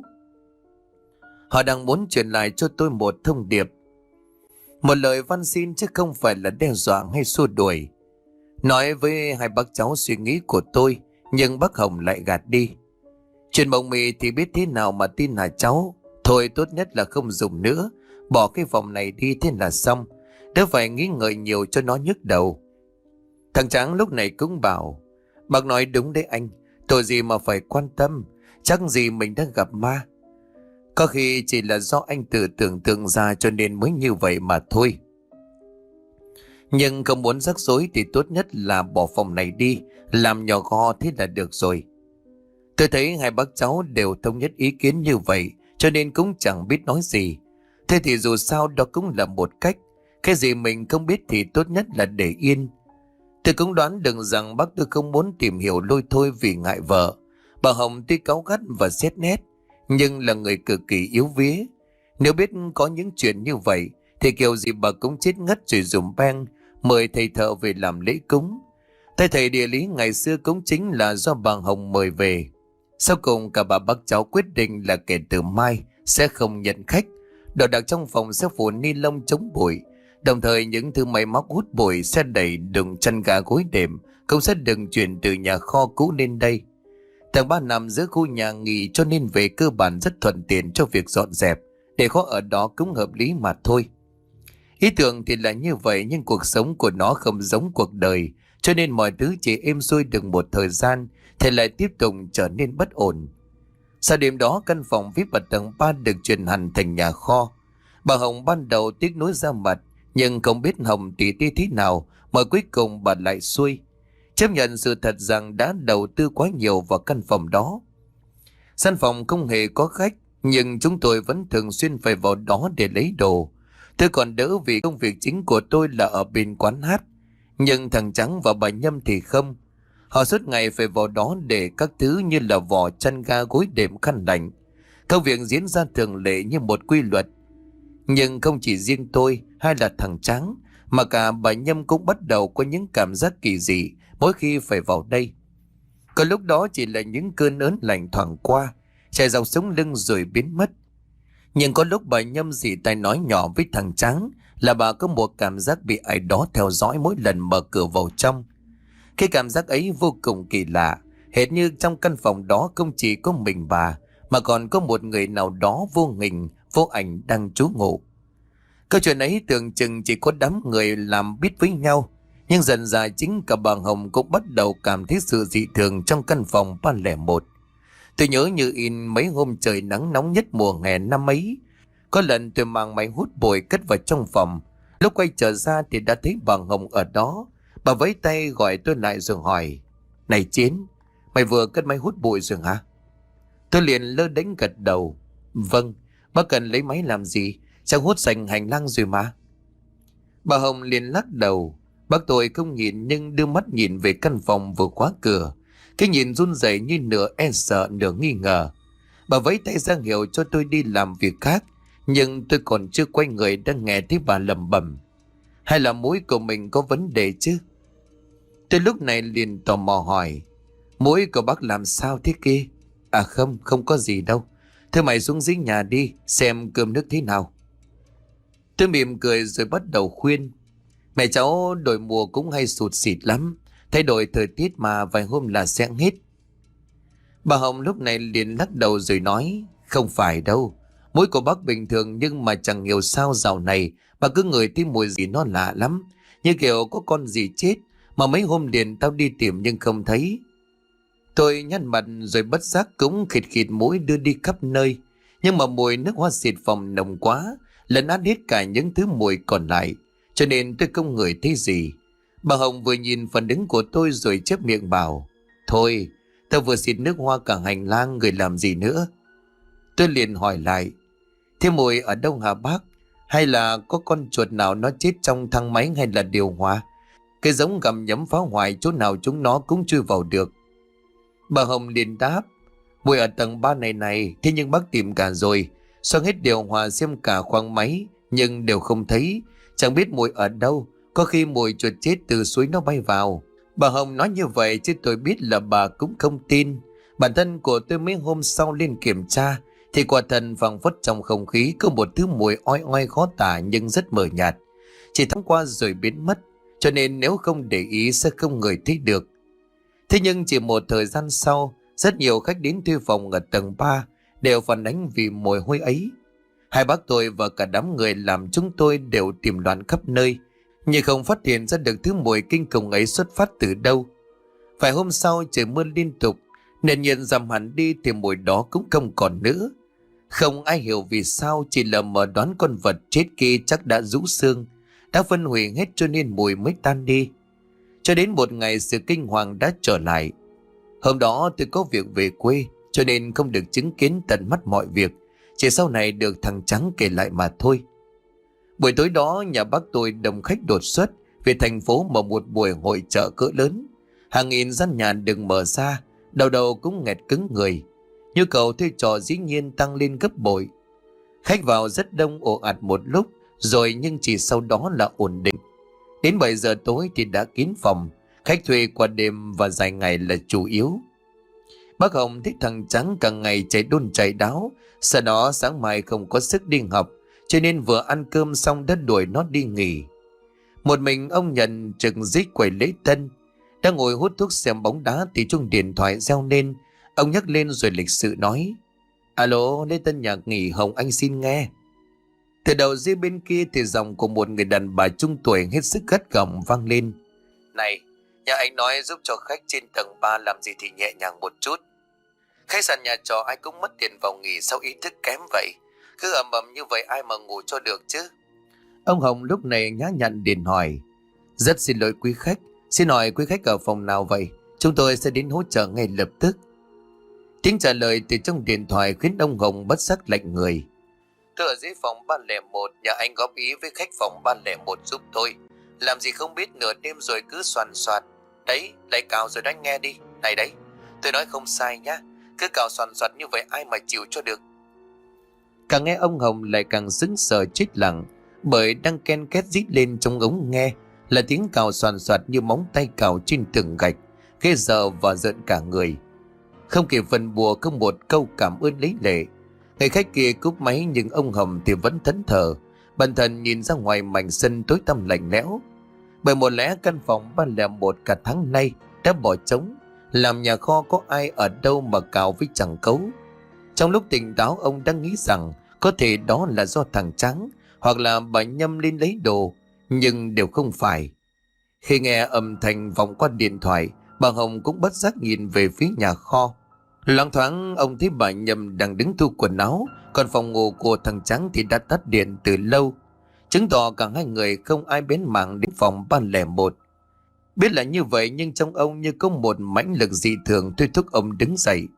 Họ đang muốn truyền lại cho tôi một thông điệp, một lời van xin chứ không phải là đe dọa hay xua đuổi. Nói với hai bác cháu suy nghĩ của tôi, nhưng bác Hồng lại gạt đi. Chuyện bồng mì thì biết thế nào mà tin là cháu. Thôi tốt nhất là không dùng nữa, bỏ cái phòng này đi thế là xong, đỡ phải nghĩ ngợi nhiều cho nó nhức đầu. Thằng Tráng lúc này cũng bảo: Bác nói đúng đấy anh, tội gì mà phải quan tâm, chắc gì mình đã gặp ma. Có khi chỉ là do anh tự tưởng tượng ra cho nên mới như vậy mà thôi. Nhưng không muốn rắc rối thì tốt nhất là bỏ phòng này đi, làm nhỏ gò thế là được rồi. Tôi thấy hai bác cháu đều thống nhất ý kiến như vậy, cho nên cũng chẳng biết nói gì. Thế thì dù sao đó cũng là một cách. Cái gì mình không biết thì tốt nhất là để yên. Tôi cũng đoán được rằng bác tôi không muốn tìm hiểu lôi thôi vì ngại vợ. Bà Hồng tuy cáu gắt và xét nét, nhưng là người cực kỳ yếu vía. Nếu biết có những chuyện như vậy thì kiểu gì bà cũng chết ngất rồi dùng beng mời thầy thợ về làm lễ cúng. Thầy địa lý ngày xưa cũng chính là do bà Hồng mời về. Sau cùng cả bà bác cháu quyết định là kể từ mai sẽ không nhận khách. Đồ đạc trong phòng sẽ phủ ni lông chống bụi. Đồng thời những thứ máy móc hút bụi sẽ đẩy đựng chăn gà gối đệm cũng sẽ đừng chuyển từ nhà kho cũ lên đây. Tầng 3 nằm giữa khu nhà nghỉ cho nên về cơ bản rất thuận tiện cho việc dọn dẹp. Để kho ở đó cũng hợp lý mà thôi. Ý tưởng thì là như vậy, nhưng cuộc sống của nó không giống cuộc đời, cho nên mọi thứ chỉ êm xuôi được một thời gian thì lại tiếp tục trở nên bất ổn. Sau đêm đó, căn phòng VIP ở tầng 3 được chuyển hẳn thành nhà kho. Bà Hồng ban đầu tiếc nuối ra mặt, nhưng không biết Hồng tỉ tí thế nào mà cuối cùng bà lại xuôi, chấp nhận sự thật rằng đã đầu tư quá nhiều vào căn phòng đó. Căn phòng không hề có khách, nhưng chúng tôi vẫn thường xuyên phải vào đó để lấy đồ. Tôi còn đỡ vì công việc chính của tôi là ở bên quán hát. Nhưng thằng Trắng và bà Nhâm thì không. Họ suốt ngày phải vào đó để các thứ như là vỏ chăn ga gối đệm khăn lạnh. Công việc diễn ra thường lệ như một quy luật. Nhưng không chỉ riêng tôi hay là thằng Trắng, mà cả bà Nhâm cũng bắt đầu có những cảm giác kỳ dị mỗi khi phải vào đây. Có lúc đó chỉ là những cơn ớn lạnh thoảng qua, chạy dọc sống lưng rồi biến mất. Nhưng có lúc bà Nhâm dì tay nói nhỏ với thằng Trắng là bà có một cảm giác bị ai đó theo dõi mỗi lần mở cửa vào trong. Cái cảm giác ấy vô cùng kỳ lạ, hệt như trong căn phòng đó không chỉ có mình bà, mà còn có một người nào đó vô hình, vô ảnh đang trú ngụ. Câu chuyện ấy tưởng chừng chỉ có đám người làm biết với nhau, nhưng dần dà chính cả bà Hồng cũng bắt đầu cảm thấy sự dị thường trong căn phòng 301. Tôi nhớ như in mấy hôm trời nắng nóng nhất mùa hè năm ấy. Có lần tôi mang máy hút bụi cất vào trong phòng. Lúc quay trở ra thì đã thấy bà Hồng ở đó. Bà vẫy tay gọi tôi lại rồi hỏi: Này Chiến, mày vừa cất máy hút bụi rồi hả? Tôi liền lơ đánh gật đầu: Vâng, bác cần lấy máy làm gì? Chẳng hút sạch hành lang rồi mà. Bà Hồng liền lắc đầu. Bác tôi không nhìn nhưng đưa mắt nhìn về căn phòng vừa khóa cửa. Cái nhìn run rẩy như nửa e sợ nửa nghi ngờ. Bà vẫy tay ra hiệu cho tôi đi làm việc khác, nhưng tôi còn chưa quay người đã nghe thấy bà lẩm bẩm: Hay là mũi của mình có vấn đề chứ? Tôi lúc này liền tò mò hỏi: Mũi của bác làm sao thế kia? À không, không có gì đâu. Thôi mày xuống dưới nhà đi, xem cơm nước thế nào. Tôi mỉm cười rồi bắt đầu khuyên. Mẹ cháu đổi mùa cũng hay sụt sịt lắm. Thay đổi thời tiết mà vài hôm là sẽ hết. Bà Hồng lúc này liền lắc đầu rồi nói. Không phải đâu. Mũi của bác bình thường nhưng mà chẳng hiểu sao dạo này bà cứ ngửi thấy mùi gì nó lạ lắm. Như kiểu có con gì chết. Mà mấy hôm liền tao đi tìm nhưng không thấy. Tôi nhăn mặt rồi bất giác cũng khịt khịt mũi đưa đi khắp nơi. Nhưng mà mùi nước hoa xịt phòng nồng quá, lấn át hết cả những thứ mùi còn lại. Cho nên tôi không ngửi thấy gì. Bà Hồng vừa nhìn phản ứng của tôi rồi chép miệng bảo. Thôi, tao vừa xịt nước hoa cả hành lang, người làm gì nữa? Tôi liền hỏi lại. Thế mùi ở đâu hả bác? Hay là có con chuột nào nó chết trong thang máy hay là điều hòa? Cái giống gặm nhấm phá hoại chỗ nào chúng nó cũng chui vào được. Bà Hồng liền đáp. Mùi ở tầng 3 này, thế nhưng bác tìm cả rồi. Xoang hết điều hòa xem cả khoang máy, nhưng đều không thấy. Chẳng biết mùi ở đâu, có khi mùi chuột chết từ suối nó bay vào. Bà Hồng nói như vậy chứ tôi biết là bà cũng không tin. Bản thân của tôi mấy hôm sau lên kiểm tra, thì quả thật phảng phất trong không khí có một thứ mùi oi oi khó tả nhưng rất mờ nhạt. Chỉ thoáng qua rồi biến mất, cho nên nếu không để ý sẽ không ngửi thấy được. Thế nhưng chỉ một thời gian sau, rất nhiều khách đến thuê phòng ở tầng 3 đều phản ánh vì mùi hôi ấy. Hai bác tôi và cả đám người làm chúng tôi đều tìm loạn khắp nơi, nhưng không phát hiện ra được thứ mùi kinh khủng ấy xuất phát từ đâu. Vài hôm sau trời mưa liên tục, nền nhiệt giảm hẳn đi thì mùi đó cũng không còn nữa. Không ai hiểu vì sao, chỉ lờ mờ đoán con vật chết kia chắc đã rũ xương, đã phân hủy hết cho nên mùi mới tan đi. Cho đến một ngày sự kinh hoàng đã trở lại. Hôm đó tôi có việc về quê cho nên không được chứng kiến tận mắt mọi việc, chỉ sau này được thằng Trắng kể lại mà thôi. Buổi tối đó nhà bác tôi đông khách đột xuất về thành phố mở một buổi hội chợ cỡ lớn. Hàng nghìn gian nhà được mở ra, đầu đầu cũng nghẹt cứng người. Nhu cầu thuê trọ dĩ nhiên tăng lên gấp bội. Khách vào rất đông ồ ạt một lúc rồi nhưng chỉ sau đó là ổn định. Đến 7 giờ tối thì đã kín phòng, khách thuê qua đêm và dài ngày là chủ yếu. Bác Hồng thích thằng Trắng càng ngày chạy đôn chạy đáo, sau đó sáng mai không có sức đi học, cho nên vừa ăn cơm xong đã đuổi nó đi nghỉ. Một mình ông Nhận trực dưới quầy lễ tân, đang ngồi hút thuốc xem bóng đá thì chuông điện thoại reo lên. Ông nhắc lên rồi lịch sự nói. Alo, lễ tân nhạc nghỉ Hồng anh xin nghe. Từ đầu dây bên kia thì giọng của một người đàn bà trung tuổi hết sức gắt gỏng vang lên. Này, nhà anh nói giúp cho khách trên tầng 3 làm gì thì nhẹ nhàng một chút. Khách sạn nhà trọ ai cũng mất tiền vào nghỉ, sao ý thức kém vậy? Cứ ầm ầm như vậy ai mà ngủ cho được chứ? Ông Hồng lúc này nhã nhặn điện hỏi. Rất xin lỗi quý khách, xin hỏi quý khách ở phòng nào vậy? Chúng tôi sẽ đến hỗ trợ ngay lập tức. Tiếng trả lời từ trong điện thoại khiến ông Hồng bất giác lạnh người. Tôi ở dưới phòng 301, nhà anh góp ý với khách phòng 301 giúp tôi. Làm gì không biết nửa đêm rồi cứ soàn soạt. Đấy, lại cào rồi đó nghe đi. Này đấy, tôi nói không sai nhá. Cứ cào soàn soạt như vậy ai mà chịu cho được. Càng nghe ông Hồng lại càng sững sờ chết lặng, bởi đang ken két rít lên trong ống nghe là tiếng cào soàn soạt như móng tay cào trên tường gạch, ghê sợ và giận cả người. Không kịp phần bùa không một câu cảm ơn lấy lệ. Người khách kia cúp máy nhưng ông Hồng thì vẫn thẫn thờ, bần thần nhìn ra ngoài mảnh sân tối tăm lạnh lẽo. Bởi một lẽ căn phòng 301 cả tháng nay đã bỏ trống, làm nhà kho có ai ở đâu mà cào với chẳng cấu. Trong lúc tỉnh táo ông đang nghĩ rằng có thể đó là do thằng Trắng hoặc là bà Nhâm lên lấy đồ, nhưng đều không phải. Khi nghe âm thanh vọng qua điện thoại, bà Hồng cũng bất giác nhìn về phía nhà kho. Loáng thoáng ông thấy bà Nhâm đang đứng thu quần áo, còn phòng ngủ của thằng Trắng thì đã tắt điện từ lâu, chứng tỏ cả hai người không ai bén mảng đến phòng 301. Biết là như vậy nhưng trong ông như có một mãnh lực dị thường thôi thúc ông đứng dậy.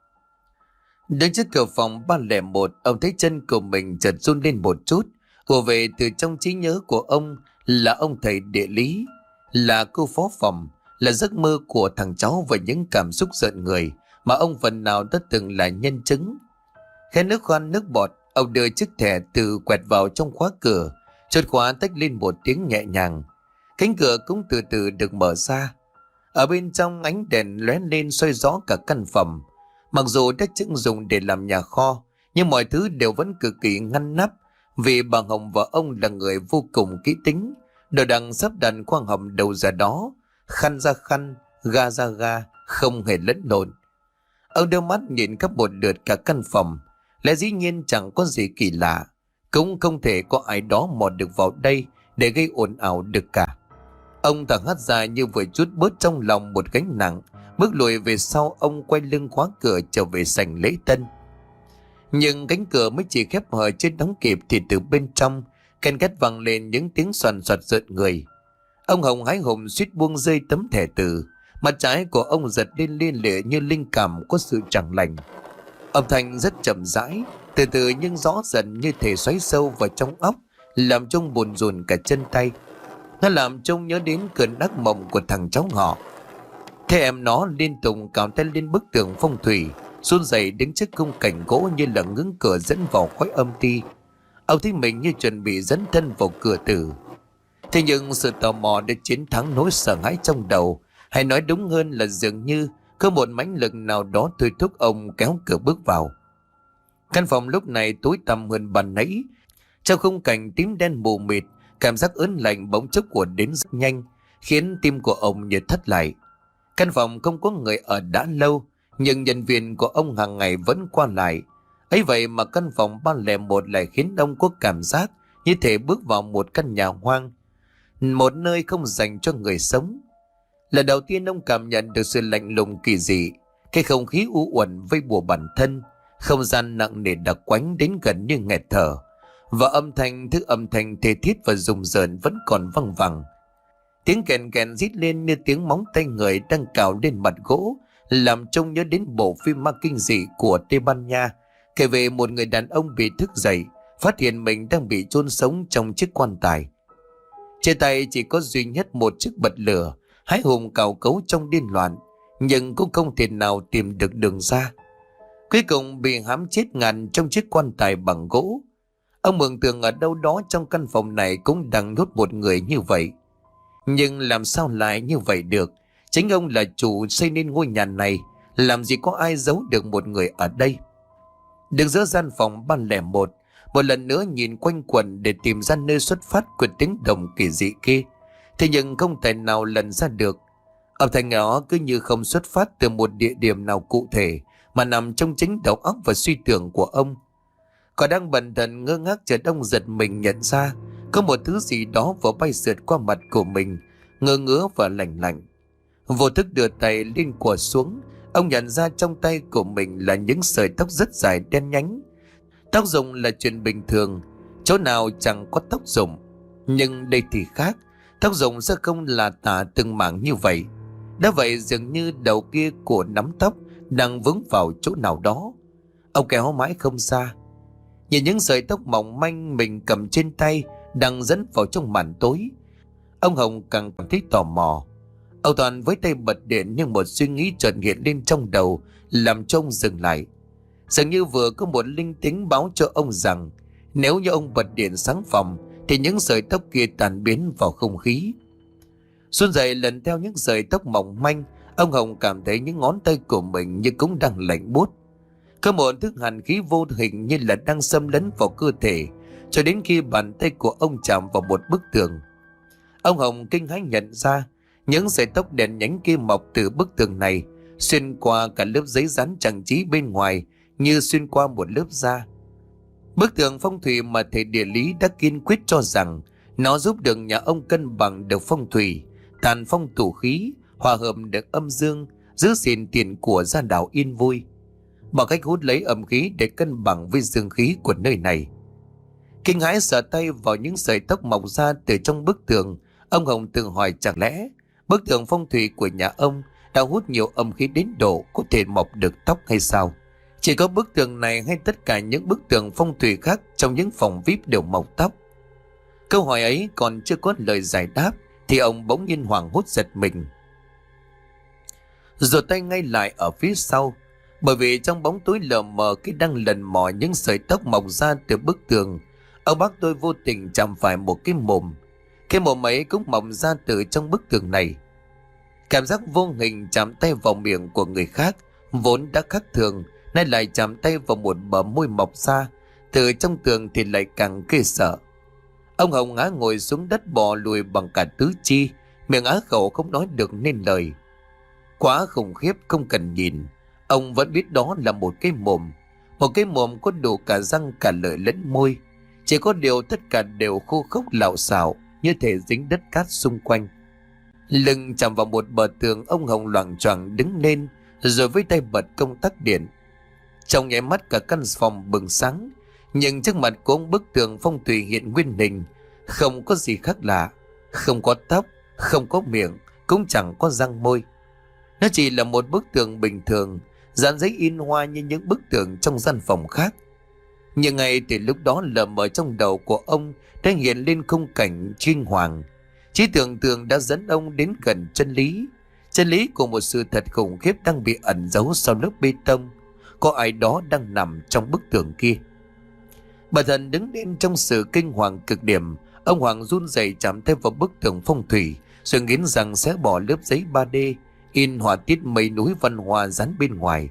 Đứng trước cửa phòng 301, ông thấy chân của mình chợt run lên một chút. Ùa về từ trong trí nhớ của ông là ông thầy địa lý, là cô phó phòng, là giấc mơ của thằng cháu và những cảm xúc giận người mà ông phần nào đã từng là nhân chứng. Khẽ nước khoan nước bọt, ông đưa chiếc thẻ từ quẹt vào trong khóa cửa, chốt khóa tách lên một tiếng nhẹ nhàng. Cánh cửa cũng từ từ được mở ra. Ở bên trong ánh đèn lóe lên soi rõ cả căn phòng. Mặc dù đã chứng dùng để làm nhà kho, nhưng mọi thứ đều vẫn cực kỳ ngăn nắp Vì bà Hồng và ông là người vô cùng kỹ tính, đồ đạc sắp đặt khoang hầm đầu ra đó, khăn ra khăn, ga ra ga, không hề lẫn lộn. Ông đưa mắt nhìn khắp một lượt cả căn phòng, lẽ dĩ nhiên chẳng có gì kỳ lạ, cũng không thể có ai đó mò được vào đây để gây ồn ào được cả. Ông thở hắt ra như vừa trút bớt trong lòng một gánh nặng, bước lùi về sau. Ông quay lưng khóa cửa trở về sảnh lễ tân. Nhưng cánh cửa mới chỉ khép hờ chưa đóng kịp thì từ bên trong ken két vang lên những tiếng xoàn xoạt rợn người. Ông Hồng hái hùng suýt buông rơi tấm thẻ từ, mặt trái của ông giật lên liên lịa như linh cảm có sự chẳng lành. Âm thanh rất chậm rãi, từ từ nhưng rõ dần, như thể xoáy sâu vào trong óc, làm trông buồn rùn cả chân tay. Nó làm trông nhớ đến cơn ác mộng của thằng cháu họ. Thế em nó liên tục cào tay lên bức tường phong thủy, run rẩy đứng trước khung cảnh gỗ như là ngưỡng cửa dẫn vào khói âm ti. Ông thấy mình như chuẩn bị dấn thân vào cửa tử. Thế nhưng sự tò mò đã chiến thắng nỗi sợ hãi trong đầu, hay nói đúng hơn là dường như có một mãnh lực nào đó thôi thúc ông kéo cửa bước vào. Căn phòng lúc này tối tăm hơn ban nãy. Trong khung cảnh tím đen mù mịt, cảm giác ớn lạnh bỗng chốc của đến rất nhanh, khiến tim của ông như thắt lại. Căn phòng không có người ở đã lâu, nhưng nhân viên của ông hàng ngày vẫn qua lại. Ấy vậy mà căn phòng 301 lại khiến ông có cảm giác như thể bước vào một căn nhà hoang, một nơi không dành cho người sống. Lần đầu tiên ông cảm nhận được sự lạnh lùng kỳ dị, cái không khí u uẩn vây bùa bản thân, không gian nặng nề đặc quánh đến gần như nghẹt thở, và thứ âm thanh thê thiết và rùng rợn vẫn còn văng vẳng. Tiếng kèn kèn rít lên như tiếng móng tay người đang cào lên mặt gỗ, làm trông nhớ đến bộ phim ma kinh dị của Tây Ban Nha, kể về một người đàn ông bị thức dậy, phát hiện mình đang bị chôn sống trong chiếc quan tài. Trên tay chỉ có duy nhất một chiếc bật lửa, hái hùng cào cấu trong điên loạn, nhưng cũng không thể nào tìm được đường ra. Cuối cùng bị hãm chết ngàn trong chiếc quan tài bằng gỗ. Ông mường tượng ở đâu đó trong căn phòng này cũng đang nhốt một người như vậy. Nhưng làm sao lại như vậy được? Chính ông là chủ xây nên ngôi nhà này, làm gì có ai giấu được một người ở đây? Đứng giữa gian phòng 301, một lần nữa nhìn quanh quẩn để tìm ra nơi xuất phát của tiếng động kỳ dị kia, thế nhưng không thể nào lần ra được. Âm thanh đó cứ như không xuất phát từ một địa điểm nào cụ thể, mà nằm trong chính đầu óc và suy tưởng của ông. Còn đang bần thần ngơ ngác, chợt ông giật mình nhận ra có một thứ gì đó vừa bay sượt qua mặt của mình, ngơ ngứa và lạnh lạnh. Vô thức đưa tay lên quờ xuống, ông nhận ra trong tay của mình là những sợi tóc rất dài đen nhánh. Tóc rụng là chuyện bình thường, chỗ nào chẳng có tóc rụng, nhưng đây thì khác. Tóc rụng sẽ không là tả từng mảng như vậy. Đã vậy dường như đầu kia của nắm tóc đang vướng vào chỗ nào đó. Ông kéo mãi không ra, nhìn những sợi tóc mỏng manh mình cầm trên tay đang dẫn vào trong màn tối. Ông Hồng càng cảm thấy tò mò. Ông Toàn với tay bật điện, nhưng một suy nghĩ chợt hiện lên trong đầu, làm cho ông dừng lại. Dường như vừa có một linh tính báo cho ông rằng nếu như ông bật điện sáng phòng thì những sợi tóc kia tan biến vào không khí. Run rẩy lần theo những sợi tóc mỏng manh, ông Hồng cảm thấy những ngón tay của mình như cũng đang lạnh buốt. Có một thứ hàn khí vô hình như là đang xâm lấn vào cơ thể, cho đến khi bàn tay của ông chạm vào một bức tường. Ông Hồng kinh hãi nhận ra những sợi tóc đen nhánh kia mọc từ bức tường này, xuyên qua cả lớp giấy dán trang trí bên ngoài như xuyên qua một lớp da. Bức tường phong thủy mà thầy địa lý đã kiên quyết cho rằng nó giúp được nhà ông cân bằng được phong thủy, tàn phong tụ khí, hòa hợp được âm dương, giữ gìn tiền của gia đạo yên vui, bằng cách hút lấy âm khí để cân bằng với dương khí của nơi này. Kinh hãi sờ tay vào những sợi tóc mọc ra từ trong bức tường, ông Hồng tự hỏi chẳng lẽ bức tường phong thủy của nhà ông đã hút nhiều âm khí đến độ có thể mọc được tóc hay sao? Chỉ có bức tường này hay tất cả những bức tường phong thủy khác trong những phòng VIP đều mọc tóc? Câu hỏi ấy còn chưa có lời giải đáp thì ông bỗng nhiên hoảng hốt giật mình, rồi tay ngay lại ở phía sau, bởi vì trong bóng tối lờ mờ khi đang lần mò những sợi tóc mọc ra từ bức tường, ông bác tôi vô tình chạm phải một cái mồm. Cái mồm ấy cũng mọc ra từ trong bức tường này. Cảm giác vô hình chạm tay vào miệng của người khác vốn đã khác thường, nay lại chạm tay vào một bờ môi mọc ra từ trong tường thì lại càng ghê sợ. Ông Hồng ngã ngồi xuống đất bò lùi bằng cả tứ chi, miệng á khẩu không nói được nên lời. Quá khủng khiếp không cần nhìn, ông vẫn biết đó là một cái mồm. Một cái mồm có đủ cả răng cả lợi lẫn môi. Chỉ có điều tất cả đều khô khốc lạo xạo, như thể dính đất cát xung quanh. Lưng chạm vào một bờ tường, ông Hồng loạng choạng đứng lên, rồi với tay bật công tắc điện. Trong nháy mắt cả căn phòng bừng sáng, nhưng trước mặt của ông bức tường phong thủy hiện nguyên hình, không có gì khác lạ, không có tóc, không có miệng, cũng chẳng có răng môi. Nó chỉ là một bức tường bình thường, dán giấy in hoa như những bức tường trong gian phòng khác. Nhưng ngay từ lúc đó, lờ mờ trong đầu của ông đã hiện lên khung cảnh kinh hoàng. Trí tưởng tượng đã dẫn ông đến gần chân lý. Chân lý của một sự thật khủng khiếp đang bị ẩn giấu sau lớp bê tông. Có ai đó đang nằm trong bức tường kia. Bà thần đứng lên trong sự kinh hoàng cực điểm. Ông Hoàng run rẩy chạm tay vào bức tường phong thủy, rồi nghiến rằng sẽ bỏ lớp giấy 3D in họa tiết mấy núi văn hoa dán bên ngoài.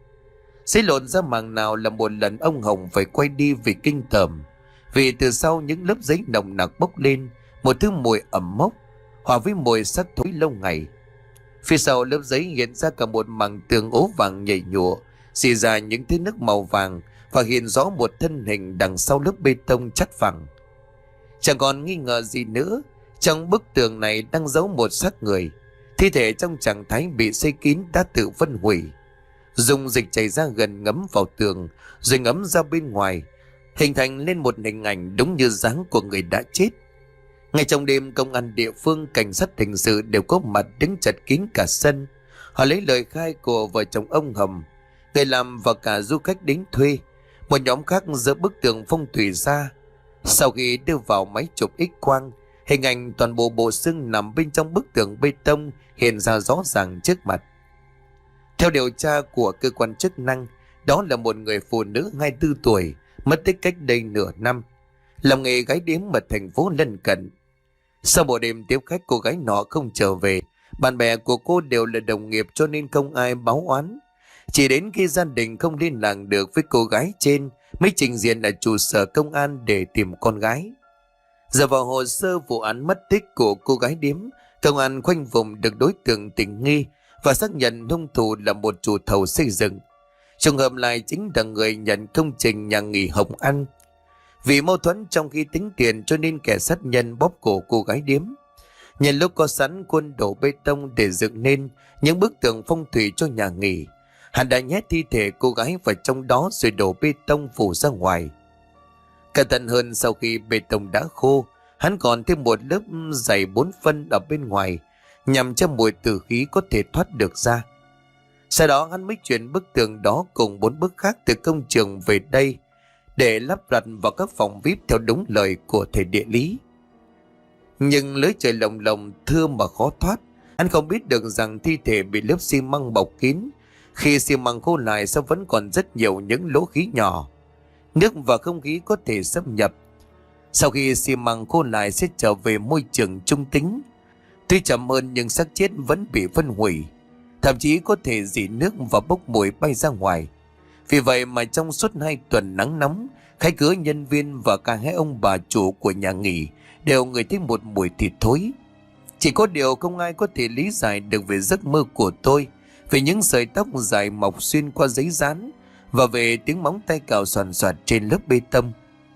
Xế lộn ra màng nào là một lần ông Hồng phải quay đi vì kinh tởm. Vì từ sau những lớp giấy nồng nặc bốc lên một thứ mùi ẩm mốc, hòa với mùi xác thối lâu ngày. Phía sau lớp giấy hiện ra cả một mảng tường ố vàng nhầy nhụa, xì ra những tia nước màu vàng, và hiện rõ một thân hình đằng sau lớp bê tông chất phẳng. Chẳng còn nghi ngờ gì nữa, trong bức tường này đang giấu một xác người. Thi thể trong trạng thái bị xây kín đã tự phân hủy. Dùng dịch chảy ra gần ngấm vào tường, rồi ngấm ra bên ngoài, hình thành lên một hình ảnh đúng như dáng của người đã chết. Ngay trong đêm, công an địa phương, cảnh sát hình sự đều có mặt đứng chật kín cả sân. Họ lấy lời khai của vợ chồng ông Hồng, người làm và cả du khách đến thuê. Một nhóm khác dỡ bức tường phong thủy ra. Sau khi đưa vào máy chụp X-quang, hình ảnh toàn bộ bộ xương nằm bên trong bức tường bê tông hiện ra rõ ràng trước mặt. Theo điều tra của cơ quan chức năng, đó là một người phụ nữ 24 tuổi, mất tích cách đây nửa năm, làm nghề gái điếm ở thành phố lân cận. Sau một đêm tiếp khách, cô gái nọ không trở về. Bạn bè của cô đều là đồng nghiệp cho nên không ai báo oán. Chỉ đến khi gia đình không liên lạc được với cô gái trên mới trình diện ở trụ sở công an để tìm con gái. Giờ vào hồ sơ vụ án mất tích của cô gái điếm, công an khoanh vùng được đối tượng tình nghi và xác nhận hung thủ là một chủ thầu xây dựng. Trường hợp lại chính là người nhận công trình nhà nghỉ Hồng An. Vì mâu thuẫn trong khi tính tiền cho nên kẻ sát nhân bóp cổ cô gái điếm. Nhân lúc có sẵn quân đổ bê tông để dựng nên những bức tường phong thủy cho nhà nghỉ, hắn đã nhét thi thể cô gái vào trong đó rồi đổ bê tông phủ ra ngoài. Cẩn thận hơn, sau khi bê tông đã khô, hắn còn thêm một lớp dày 4 phân ở bên ngoài, nhằm cho mùi tử khí có thể thoát được ra. Sau đó hắn mới chuyển bức tường đó cùng 4 bức khác từ công trường về đây để lắp đặt vào các phòng VIP theo đúng lời của thầy địa lý. Nhưng lưới trời lồng lồng thưa mà khó thoát. Hắn không biết được rằng thi thể bị lớp xi măng bọc kín. Khi xi măng khô lại sẽ vẫn còn rất nhiều những lỗ khí nhỏ. Nước và không khí có thể xâm nhập. Sau khi xi măng khô lại sẽ trở về môi trường trung tính. Tuy chậm hơn nhưng xác chết vẫn bị phân hủy, thậm chí có thể rỉ nước và bốc mùi bay ra ngoài. Vì vậy mà trong suốt 2 tuần nắng nóng, khách cửa, nhân viên và cả hai ông bà chủ của nhà nghỉ đều ngửi thấy một mùi thịt thối. Chỉ có điều không ai có thể lý giải được về giấc mơ của tôi, về những sợi tóc dài mọc xuyên qua giấy dán, và về tiếng móng tay cào soàn soạt trên lớp bê tông.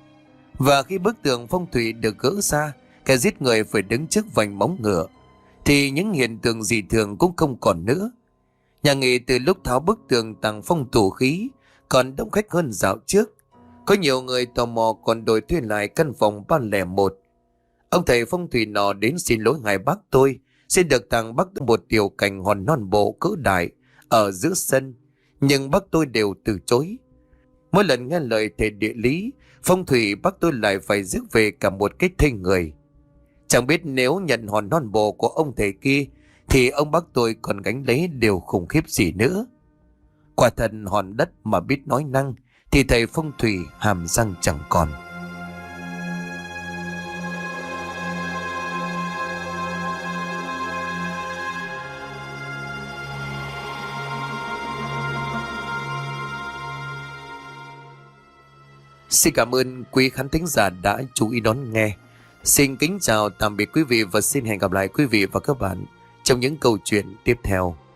Và khi bức tường phong thủy được gỡ ra, kẻ giết người phải đứng trước vành móng ngựa, thì những hiện tượng dị thường cũng không còn nữa. Nhà nghỉ từ lúc tháo bức tường tàng phong tủ khí còn đông khách hơn dạo trước. Có nhiều người tò mò còn đổi thuê lại căn phòng 301. Ông thầy phong thủy nọ đến xin lỗi hai bác tôi, xin được tặng bác một tiểu cảnh hòn non bộ cỡ đại ở giữa sân, nhưng bác tôi đều từ chối. Mỗi lần nghe lời thầy địa lý phong thủy, bác tôi lại phải rước về cả một cái thây người. Chẳng biết nếu nhận hòn non bộ của ông thầy kia thì ông bác tôi còn gánh lấy điều khủng khiếp gì nữa. Quả thật hòn đất mà biết nói năng thì thầy phong thủy hàm răng chẳng còn. Xin cảm ơn quý khán thính giả đã chú ý đón nghe. Xin kính chào tạm biệt quý vị và xin hẹn gặp lại quý vị và các bạn trong những câu chuyện tiếp theo.